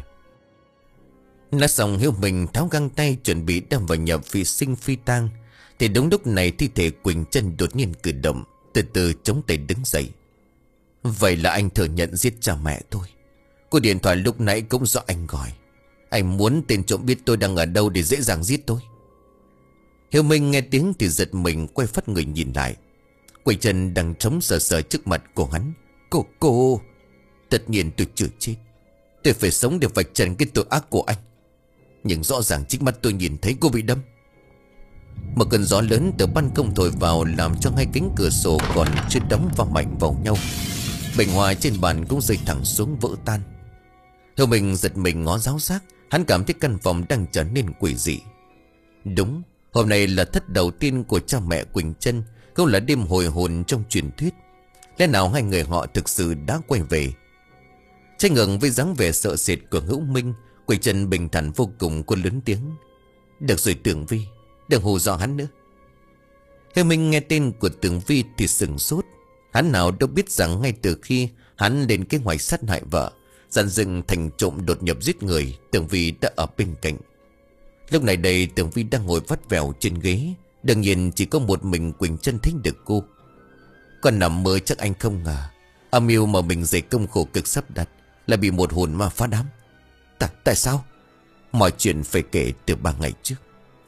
Nói xong, Hiếu Minh tháo găng tay chuẩn bị đâm vào nhà phi sinh phi tang, thì đúng lúc này thi thể Quỳnh Trân đột nhiên cử động, từ từ chống tay đứng dậy. "Vậy là anh thừa nhận giết cha mẹ tôi. Cuộc điện thoại lúc nãy cũng do anh gọi. Anh muốn tên trộm biết tôi đang ở đâu để dễ dàng giết tôi." Hiếu Minh nghe tiếng thì giật mình, quay phát người nhìn lại. Quỳnh Trân đang trống sờ sờ trước mặt của hắn. Cô, cô... Tất nhiên tôi chưa chết. Tôi phải sống để vạch trần cái tội ác của anh. Nhưng rõ ràng trước mắt tôi nhìn thấy cô bị đâm. Một cơn gió lớn từ ban công thổi vào, làm cho hai cánh cửa sổ còn chưa đóng vào mạnh vào nhau. Bình hoa trên bàn cũng rơi thẳng xuống vỡ tan. Hiếu Minh giật mình ngó giáo giác. Hắn cảm thấy căn phòng đang trở nên quỷ dị. Đúng, hôm nay là thất đầu tiên của cha mẹ Quỳnh Trân, không là đêm hồi hồn trong truyền thuyết. Lẽ nào hai người họ thực sự đã quay về? Trái ngược với dáng vẻ sợ sệt của Hữu Minh, Quỳnh Trân bình thản vô cùng, cô lớn tiếng: "Được rồi Tường Vi, đừng hù dọa hắn nữa." Hiếu Minh nghe tên của Tường Vi thì sừng sốt. Hắn nào đâu biết rằng ngay từ khi hắn lên kế hoạch sát hại vợ, dàn dựng thành trộm đột nhập giết người, Tường Vi đã ở bên cạnh. Lúc này đây Tường Vi đang ngồi vắt vẻo trên ghế. Đương nhiên chỉ có một mình Quỳnh Trân thấy được cô. Còn nằm mơ chắc anh không ngờ âm mưu mà mình dày công khổ cực sắp đặt là bị một hồn ma phá đám. Tại, tại sao? Mọi chuyện phải kể từ ba ngày trước.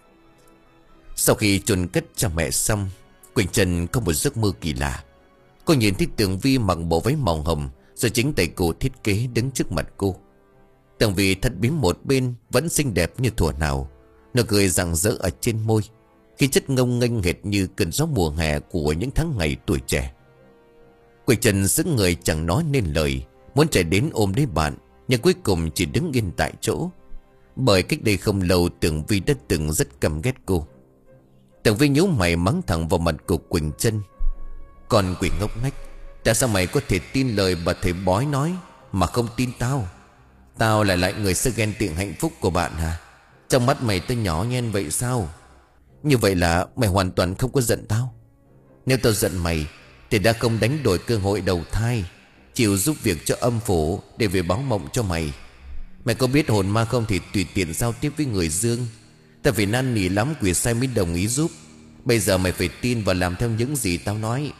Sau khi chôn cất cha mẹ xong, Quỳnh Trân có một giấc mơ kỳ lạ. Cô nhìn thấy Tường Vi mặc bộ váy màu hồng do chính tay cô thiết kế đứng trước mặt cô. Tường Vi thắt bím một bên, vẫn xinh đẹp như thuở nào. Nụ cười rạng rỡ ở trên môi, khí chất ngông nghênh hệt như cơn gió mùa hè của những tháng ngày tuổi trẻ. Quỳnh Trân sững người chẳng nói nên lời, muốn chạy đến ôm lấy bạn, nhưng cuối cùng chỉ đứng yên tại chỗ. Bởi cách đây không lâu Tường Vi đã từng rất căm ghét cô. Tường Vi nhíu mày mắng thẳng vào mặt của Quỳnh Trân: "Con quỷ ngốc nghếch, tại sao mày có thể tin lời bà thầy bói nói mà không tin tao? Tao lại lại người sẽ ghen tị hạnh phúc của bạn hả? Trong mắt mày tôi nhỏ nhen vậy sao? Như vậy là mày hoàn toàn không có giận tao. Nếu tao giận mày thì đã không đánh đổi cơ hội đầu thai, chịu giúp việc cho âm phủ để về báo mộng cho mày. Mày có biết hồn ma không thì tùy tiện giao tiếp với người dương. Ta phải năn nỉ lắm quỷ sai mới đồng ý giúp. Bây giờ mày phải tin và làm theo những gì tao nói."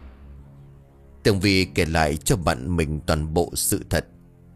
Tường Vi kể lại cho bạn mình toàn bộ sự thật.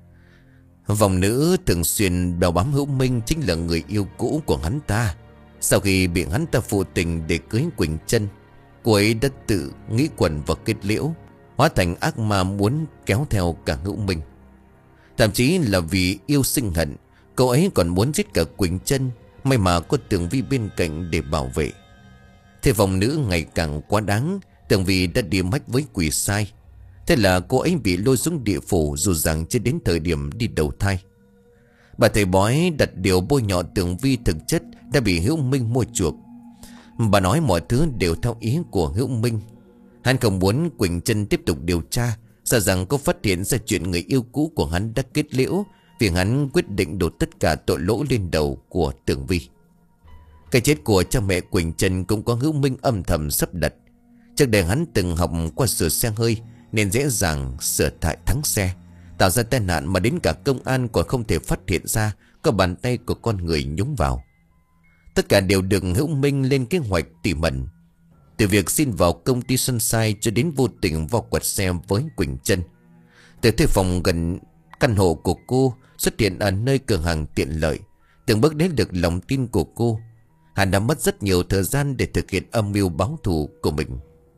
Vòng nữ thường xuyên đeo bám Hữu Minh chính là người yêu cũ của hắn ta. Sau khi bị hắn ta phụ tình để cưới Quỳnh Trân, cô ấy đã tự nghĩ quẩn và kết liễu, hóa thành ác ma muốn kéo theo cả Hữu Minh. Thậm chí là vì yêu sinh hận, Cậu ấy còn muốn giết cả Quỳnh Trân. May mà có Tường Vi bên cạnh để bảo vệ. Thế vòng nữ ngày càng quá đáng. Tường Vi đã đi mách với quỷ sai. Thế là cô ấy bị lôi xuống địa phủ, dù rằng chưa đến thời điểm đi đầu thai. Bà thầy bói đặt điều bôi nhọ Tường Vi thực chất đã bị Hữu Minh mua chuộc. Bà nói mọi thứ đều theo ý của Hữu Minh. Hắn không muốn Quỳnh Trân tiếp tục điều tra, sợ rằng có phát hiện ra chuyện người yêu cũ của hắn đã kết liễu, vì hắn quyết định đổ tất cả tội lỗi lên đầu của Tường Vi. Cái chết của cha mẹ Quỳnh Trân cũng có Hữu Minh âm thầm sắp đặt. Trước đây hắn từng học qua sửa xe hơi nên dễ dàng sửa thải thắng xe, tạo ra tai nạn mà đến cả công an còn không thể phát hiện ra có bàn tay của con người nhúng vào. Tất cả đều được Hữu Minh lên kế hoạch tỉ mẩn. Từ việc xin vào công ty Sunshine cho đến vô tình vào quật xe với Quỳnh Trân. Từ thuê phòng gần căn hộ của cô, xuất hiện ở nơi cửa hàng tiện lợi, từng bước đến được lòng tin của cô. Hắn đã mất rất nhiều thời gian để thực hiện âm mưu báo thù của mình.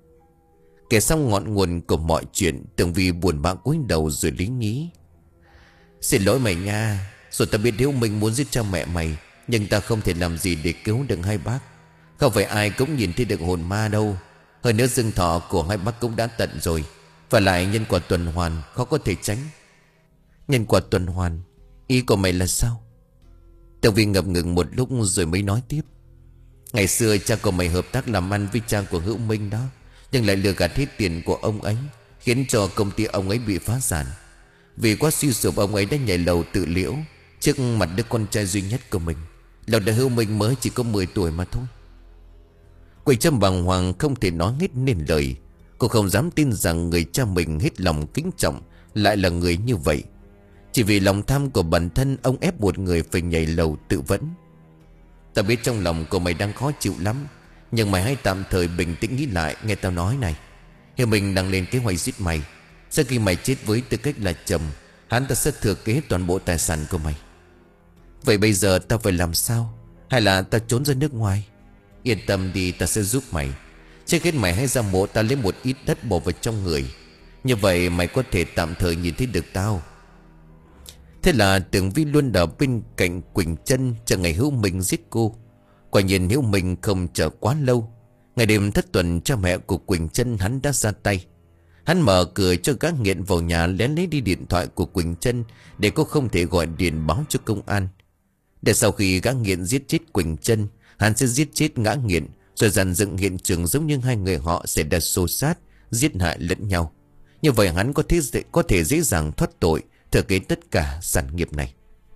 Kể xong ngọn nguồn của mọi chuyện, Tường Vi buồn bã cúi đầu rồi lý nhí: "Xin lỗi mày nha. Rồi ta biết Hiếu Minh muốn giết cha mẹ mày, nhưng ta không thể làm gì để cứu được hai bác. Không phải ai cũng nhìn thấy được hồn ma đâu. Hơn nữa dương thọ của hai bác cũng đã tận rồi. Và lại nhân quả tuần hoàn khó có thể tránh." "Nhân quả tuần hoàn? Ý của mày là sao?" Tường Vi ngập ngừng một lúc rồi mới nói tiếp: "Ngày xưa cha của mày hợp tác làm ăn với cha của Hữu Minh đó, nhưng lại lừa gạt hết tiền của ông ấy, khiến cho công ty ông ấy bị phá sản. Vì quá suy sụp, ông ấy đã nhảy lầu tự liễu trước mặt đứa con trai duy nhất của mình. Lão đại Hữu Minh mới chỉ có mười tuổi mà thôi." Quỳnh Trâm bàng hoàng không thể nói hết nên lời. Cô không dám tin rằng người cha mình hết lòng kính trọng lại là người như vậy. Chỉ vì lòng tham của bản thân, ông ép một người phải nhảy lầu tự vẫn. "Ta biết trong lòng của mày đang khó chịu lắm, nhưng mày hãy tạm thời bình tĩnh nghĩ lại, nghe tao nói này. Hiếu Minh đang lên kế hoạch giết mày. Sau khi mày chết với tư cách là chồng, hắn ta sẽ thừa kế toàn bộ tài sản của mày. Vậy bây giờ tao phải làm sao? Hay là tao trốn ra nước ngoài?" "Yên tâm đi, ta sẽ giúp mày. Trước hết mày hãy ra mộ ta lấy một ít đất bỏ vào trong người. Như vậy mày có thể tạm thời nhìn thấy được tao." Thế là Tường Vi luôn ở bên cạnh Quỳnh Trân chờ ngày Hữu Minh giết cô. Quả nhiên Hữu Minh không chờ quá lâu. Ngày đêm thất tuần, cha mẹ của Quỳnh Trân hắn đã ra tay. Hắn mở cửa cho gã nghiện vào nhà, lén lấy đi điện thoại của Quỳnh Trân để cô không thể gọi điện báo cho công an. Để sau khi gã nghiện giết chết Quỳnh Trân, hắn sẽ giết chết gã nghiện, rồi dàn dựng hiện trường giống như hai người họ sẽ đã xô sát, giết hại lẫn nhau. Như vậy hắn có thể dễ, có thể dễ dàng thoát tội, thừa kế tất cả sản nghiệp này.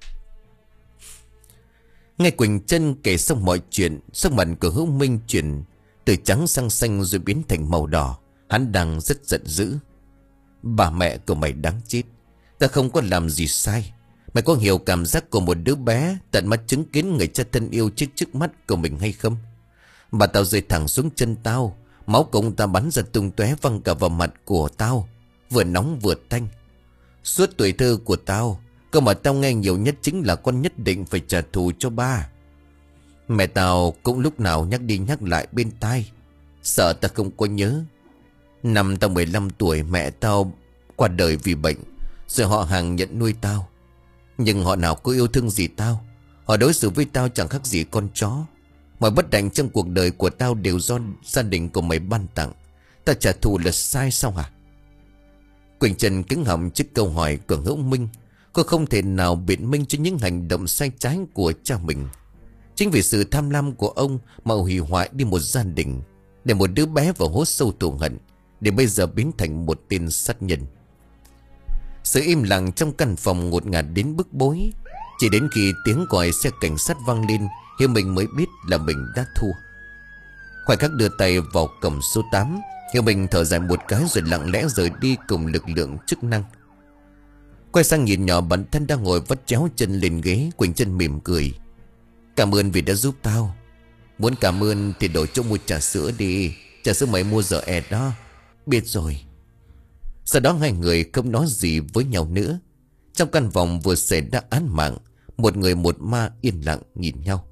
Nghe Quỳnh Trân kể xong mọi chuyện, sắc mặt của Hữu Minh chuyển từ trắng sang xanh rồi biến thành màu đỏ. Hắn đang rất giận dữ. "Bà mẹ của mày đáng chết. Ta không có làm gì sai. Mày có hiểu cảm giác của một đứa bé tận mắt chứng kiến người cha thân yêu chết trước mắt của mình hay không? Bà tao rơi thẳng xuống chân tao, máu của ông ta bắn ra tung tóe văng cả vào mặt của tao, vừa nóng vừa tanh. Suốt tuổi thơ của tao, câu mà tao nghe nhiều nhất chính là con nhất định phải trả thù cho ba. Mẹ tao cũng lúc nào nhắc đi nhắc lại bên tai, sợ tao không có nhớ. Năm tao mười lăm tuổi, mẹ tao qua đời vì bệnh, rồi họ hàng nhận nuôi tao. Nhưng họ nào có yêu thương gì tao. Họ đối xử với tao chẳng khác gì con chó. Mọi bất hạnh trong cuộc đời của tao đều do gia đình của mày ban tặng. Ta trả thù là sai sao hả?" Quỳnh Trân cứng họng trước câu hỏi của Hữu Minh. Cô không thể nào biện minh cho những hành động sai trái của cha mình. Chính vì sự tham lam của ông mà hủy hoại đi một gia đình, để một đứa bé vào hố sâu thù hận, để bây giờ biến thành một tên sát nhân. Sự im lặng trong căn phòng ngột ngạt đến bức bối. Chỉ đến khi tiếng còi xe cảnh sát vang lên, Hiếu Minh mới biết là mình đã thua. Khoảnh khắc đưa tay vào cổng số tám, Hiếu Minh thở dài một cái rồi lặng lẽ rời đi cùng lực lượng chức năng. Quay sang nhìn nhỏ bản thân đang ngồi vắt chéo chân lên ghế, Quỳnh Trân mỉm cười. "Cảm ơn vì đã giúp tao. Muốn cảm ơn thì đổi chỗ mua trà sữa đi. Trà sữa mày mua giờ ẹt đó." "Biết rồi." Sau đó hai người không nói gì với nhau nữa. Trong căn phòng vừa xảy ra án mạng, một người một ma yên lặng nhìn nhau.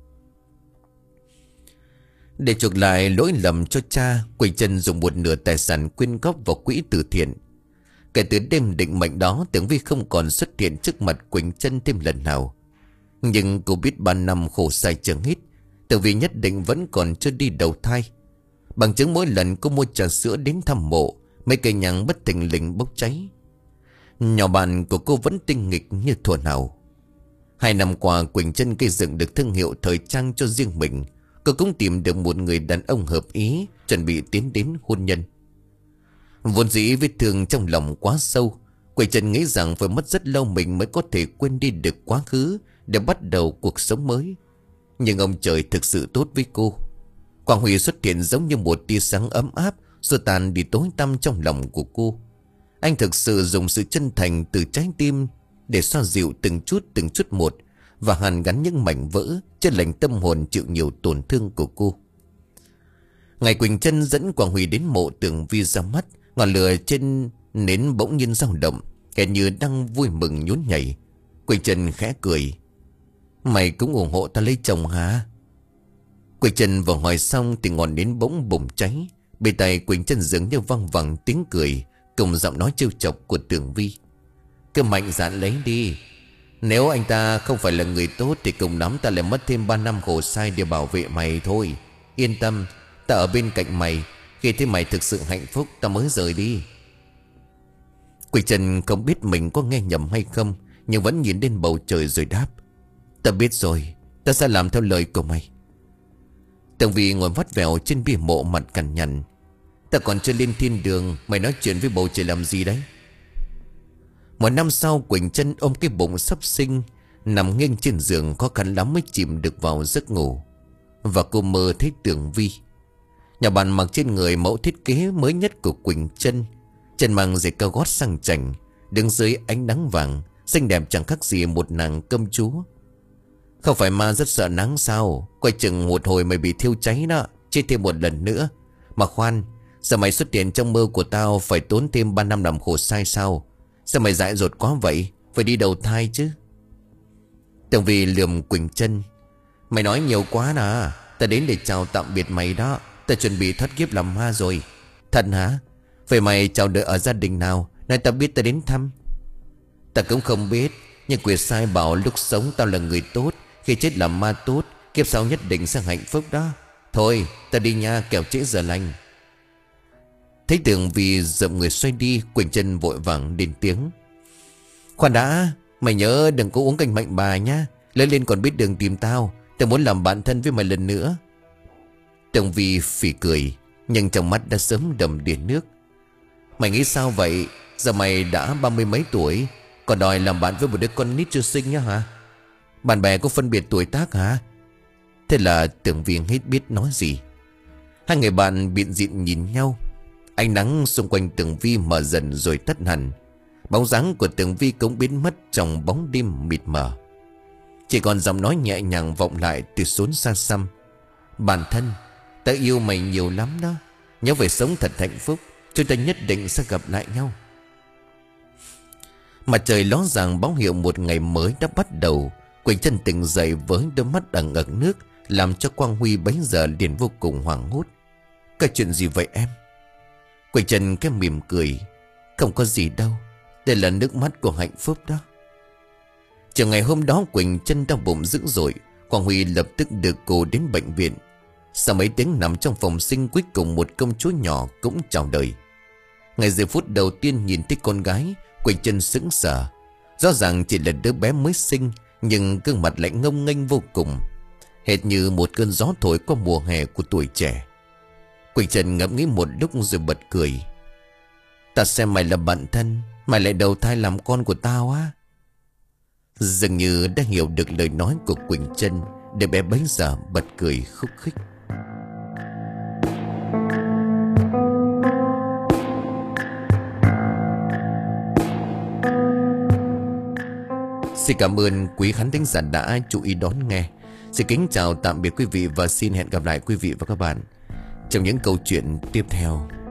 Để chuộc lại lỗi lầm cho cha, Quỳnh Trân dùng một nửa tài sản quyên góp vào quỹ từ thiện. Kể từ đêm định mệnh đó, Tường Vi không còn xuất hiện trước mặt Quỳnh Trân thêm lần nào. Nhưng cô biết ba năm khổ sai chẳng hết, Tường Vi nhất định vẫn còn chưa đi đầu thai. Bằng chứng mỗi lần cô mua trà sữa đến thăm mộ, mấy cây nhang bất thình lình bốc cháy. Nhỏ bạn của cô vẫn tinh nghịch như thuở nào. Hai năm qua Quỳnh Trân gây dựng được thương hiệu thời trang cho riêng mình. Cô cũng tìm được một người đàn ông hợp ý, chuẩn bị tiến đến hôn nhân. Vốn dĩ vết thương trong lòng quá sâu, Quỳnh Trân nghĩ rằng phải mất rất lâu mình mới có thể quên đi được quá khứ để bắt đầu cuộc sống mới. Nhưng ông trời thực sự tốt với cô. Quang Huy xuất hiện giống như một tia sáng ấm áp, rồi tàn đi tối tăm trong lòng của cô. Anh thực sự dùng sự chân thành từ trái tim để xoa dịu từng chút từng chút một, và hàn gắn những mảnh vỡ trên lành tâm hồn chịu nhiều tổn thương của cô. Ngày Quỳnh Trân dẫn Quang Huy đến mộ Tường Vi ra mắt, ngọn lửa trên nến bỗng nhiên dao động, kẻ như đang vui mừng nhún nhảy. Quỳnh Trân khẽ cười. Mày cũng ủng hộ ta lấy chồng hả? Quỳnh Trân vừa hỏi xong thì ngọn nến bỗng bùng cháy. Bên tai Quỳnh Trân dường như văng vẳng tiếng cười cùng giọng nói trêu chọc của Tường Vi. Cứ mạnh dạn lấy đi. Nếu anh ta không phải là người tốt thì cùng lắm ta lại mất thêm ba năm khổ sai để bảo vệ mày thôi. Yên tâm, ta ở bên cạnh mày. Khi thấy mày thực sự hạnh phúc ta mới rời đi. Quỳnh Trân không biết mình có nghe nhầm hay không, nhưng vẫn nhìn lên bầu trời rồi đáp. Ta biết rồi, ta sẽ làm theo lời của mày. Tường Vi ngồi vắt vẻo trên bia mộ, mặt cằn nhằn. Ta còn chưa lên thiên đường, mày nói chuyện với bầu trời làm gì đấy? Một năm sau, Quỳnh Trân ôm cái bụng sắp sinh, nằm nghiêng trên giường, khó khăn lắm mới chìm được vào giấc ngủ. Và cô mơ thấy Tường Vi. Nhà bạn mặc trên người mẫu thiết kế mới nhất của Quỳnh Trân, chân mang giày cao gót sang chảnh, đứng dưới ánh nắng vàng, xinh đẹp chẳng khác gì một nàng công chúa. Không phải ma rất sợ nắng sao? Quay chừng một hồi mày bị thiêu cháy đó, chết thêm một lần nữa. Mà khoan, sao mày xuất hiện trong mơ của tao phải tốn thêm ba năm làm khổ sai sao? Sao mày dại dột quá vậy? Phải đi đầu thai chứ. Tường Vi lườm Quỳnh Trân. Mày nói nhiều quá nè. Ta đến để chào tạm biệt mày đó. Ta chuẩn bị thoát kiếp làm ma rồi. Thật hả? Vậy mày chào đợi ở gia đình nào? Nói ta biết ta đến thăm. Ta cũng không biết, nhưng Quyệt Sai bảo lúc sống tao là người tốt, khi chết làm ma tốt, kiếp sau nhất định sẽ hạnh phúc đó. Thôi ta đi nha, kẻo trễ giờ lành. Thấy Tường Vi dậm người xoay đi, Quỳnh Trân vội vàng lên tiếng. Khoan đã, mày nhớ đừng có uống canh mạnh bà nhá. Lớn lên còn biết đường tìm tao. Tao muốn làm bạn thân với mày lần nữa. Tường Vi phì cười, nhưng trong mắt đã sớm đầm đìa nước. Mày nghĩ sao vậy? Giờ mày đã ba mươi mấy tuổi, còn đòi làm bạn với một đứa con nít chưa sinh nhá hả? Bạn bè có phân biệt tuổi tác hả? Thế là Tường Vi hết biết nói gì. Hai người bạn biện diện nhìn nhau. Ánh nắng xung quanh Tường Vi mở dần rồi tắt hẳn. Bóng dáng của Tường Vi cũng biến mất trong bóng đêm mịt mờ. Chỉ còn giọng nói nhẹ nhàng vọng lại từ xốn xa xăm. Bản thân, ta yêu mày nhiều lắm đó. Nhớ phải sống thật hạnh phúc. Chúng ta nhất định sẽ gặp lại nhau. Mặt trời ló dạng báo hiệu một ngày mới đã bắt đầu. Quỳnh Trân tỉnh dậy với đôi mắt ẩn ẩn nước, làm cho Quang Huy bấy giờ liền vô cùng hoảng hốt. Cái chuyện gì vậy em? Quỳnh Trân cái mỉm cười. Không có gì đâu, đây là nước mắt của hạnh phúc đó. Chiều ngày hôm đó Quỳnh Trân đau bụng dữ dội. Quang Huy lập tức đưa cô đến bệnh viện. Sau mấy tiếng nằm trong phòng sinh, cuối cùng một công chúa nhỏ cũng chào đời. Ngày giây phút đầu tiên nhìn thấy con gái, Quỳnh Trân sững sờ. Rõ ràng chỉ là đứa bé mới sinh, nhưng gương mặt lại ngông nghênh vô cùng, hệt như một cơn gió thổi qua mùa hè của tuổi trẻ. Quỳnh Trân ngẫm nghĩ một lúc rồi bật cười. Ta xem mày là bạn thân, mày lại đầu thai làm con của tao á. Dường như đã hiểu được lời nói của Quỳnh Trân, đứa bé bấy giờ bật cười khúc khích. Xin cảm ơn quý khán thính giả đã chú ý đón nghe. Xin kính chào tạm biệt quý vị và xin hẹn gặp lại quý vị và các bạn trong những câu chuyện tiếp theo.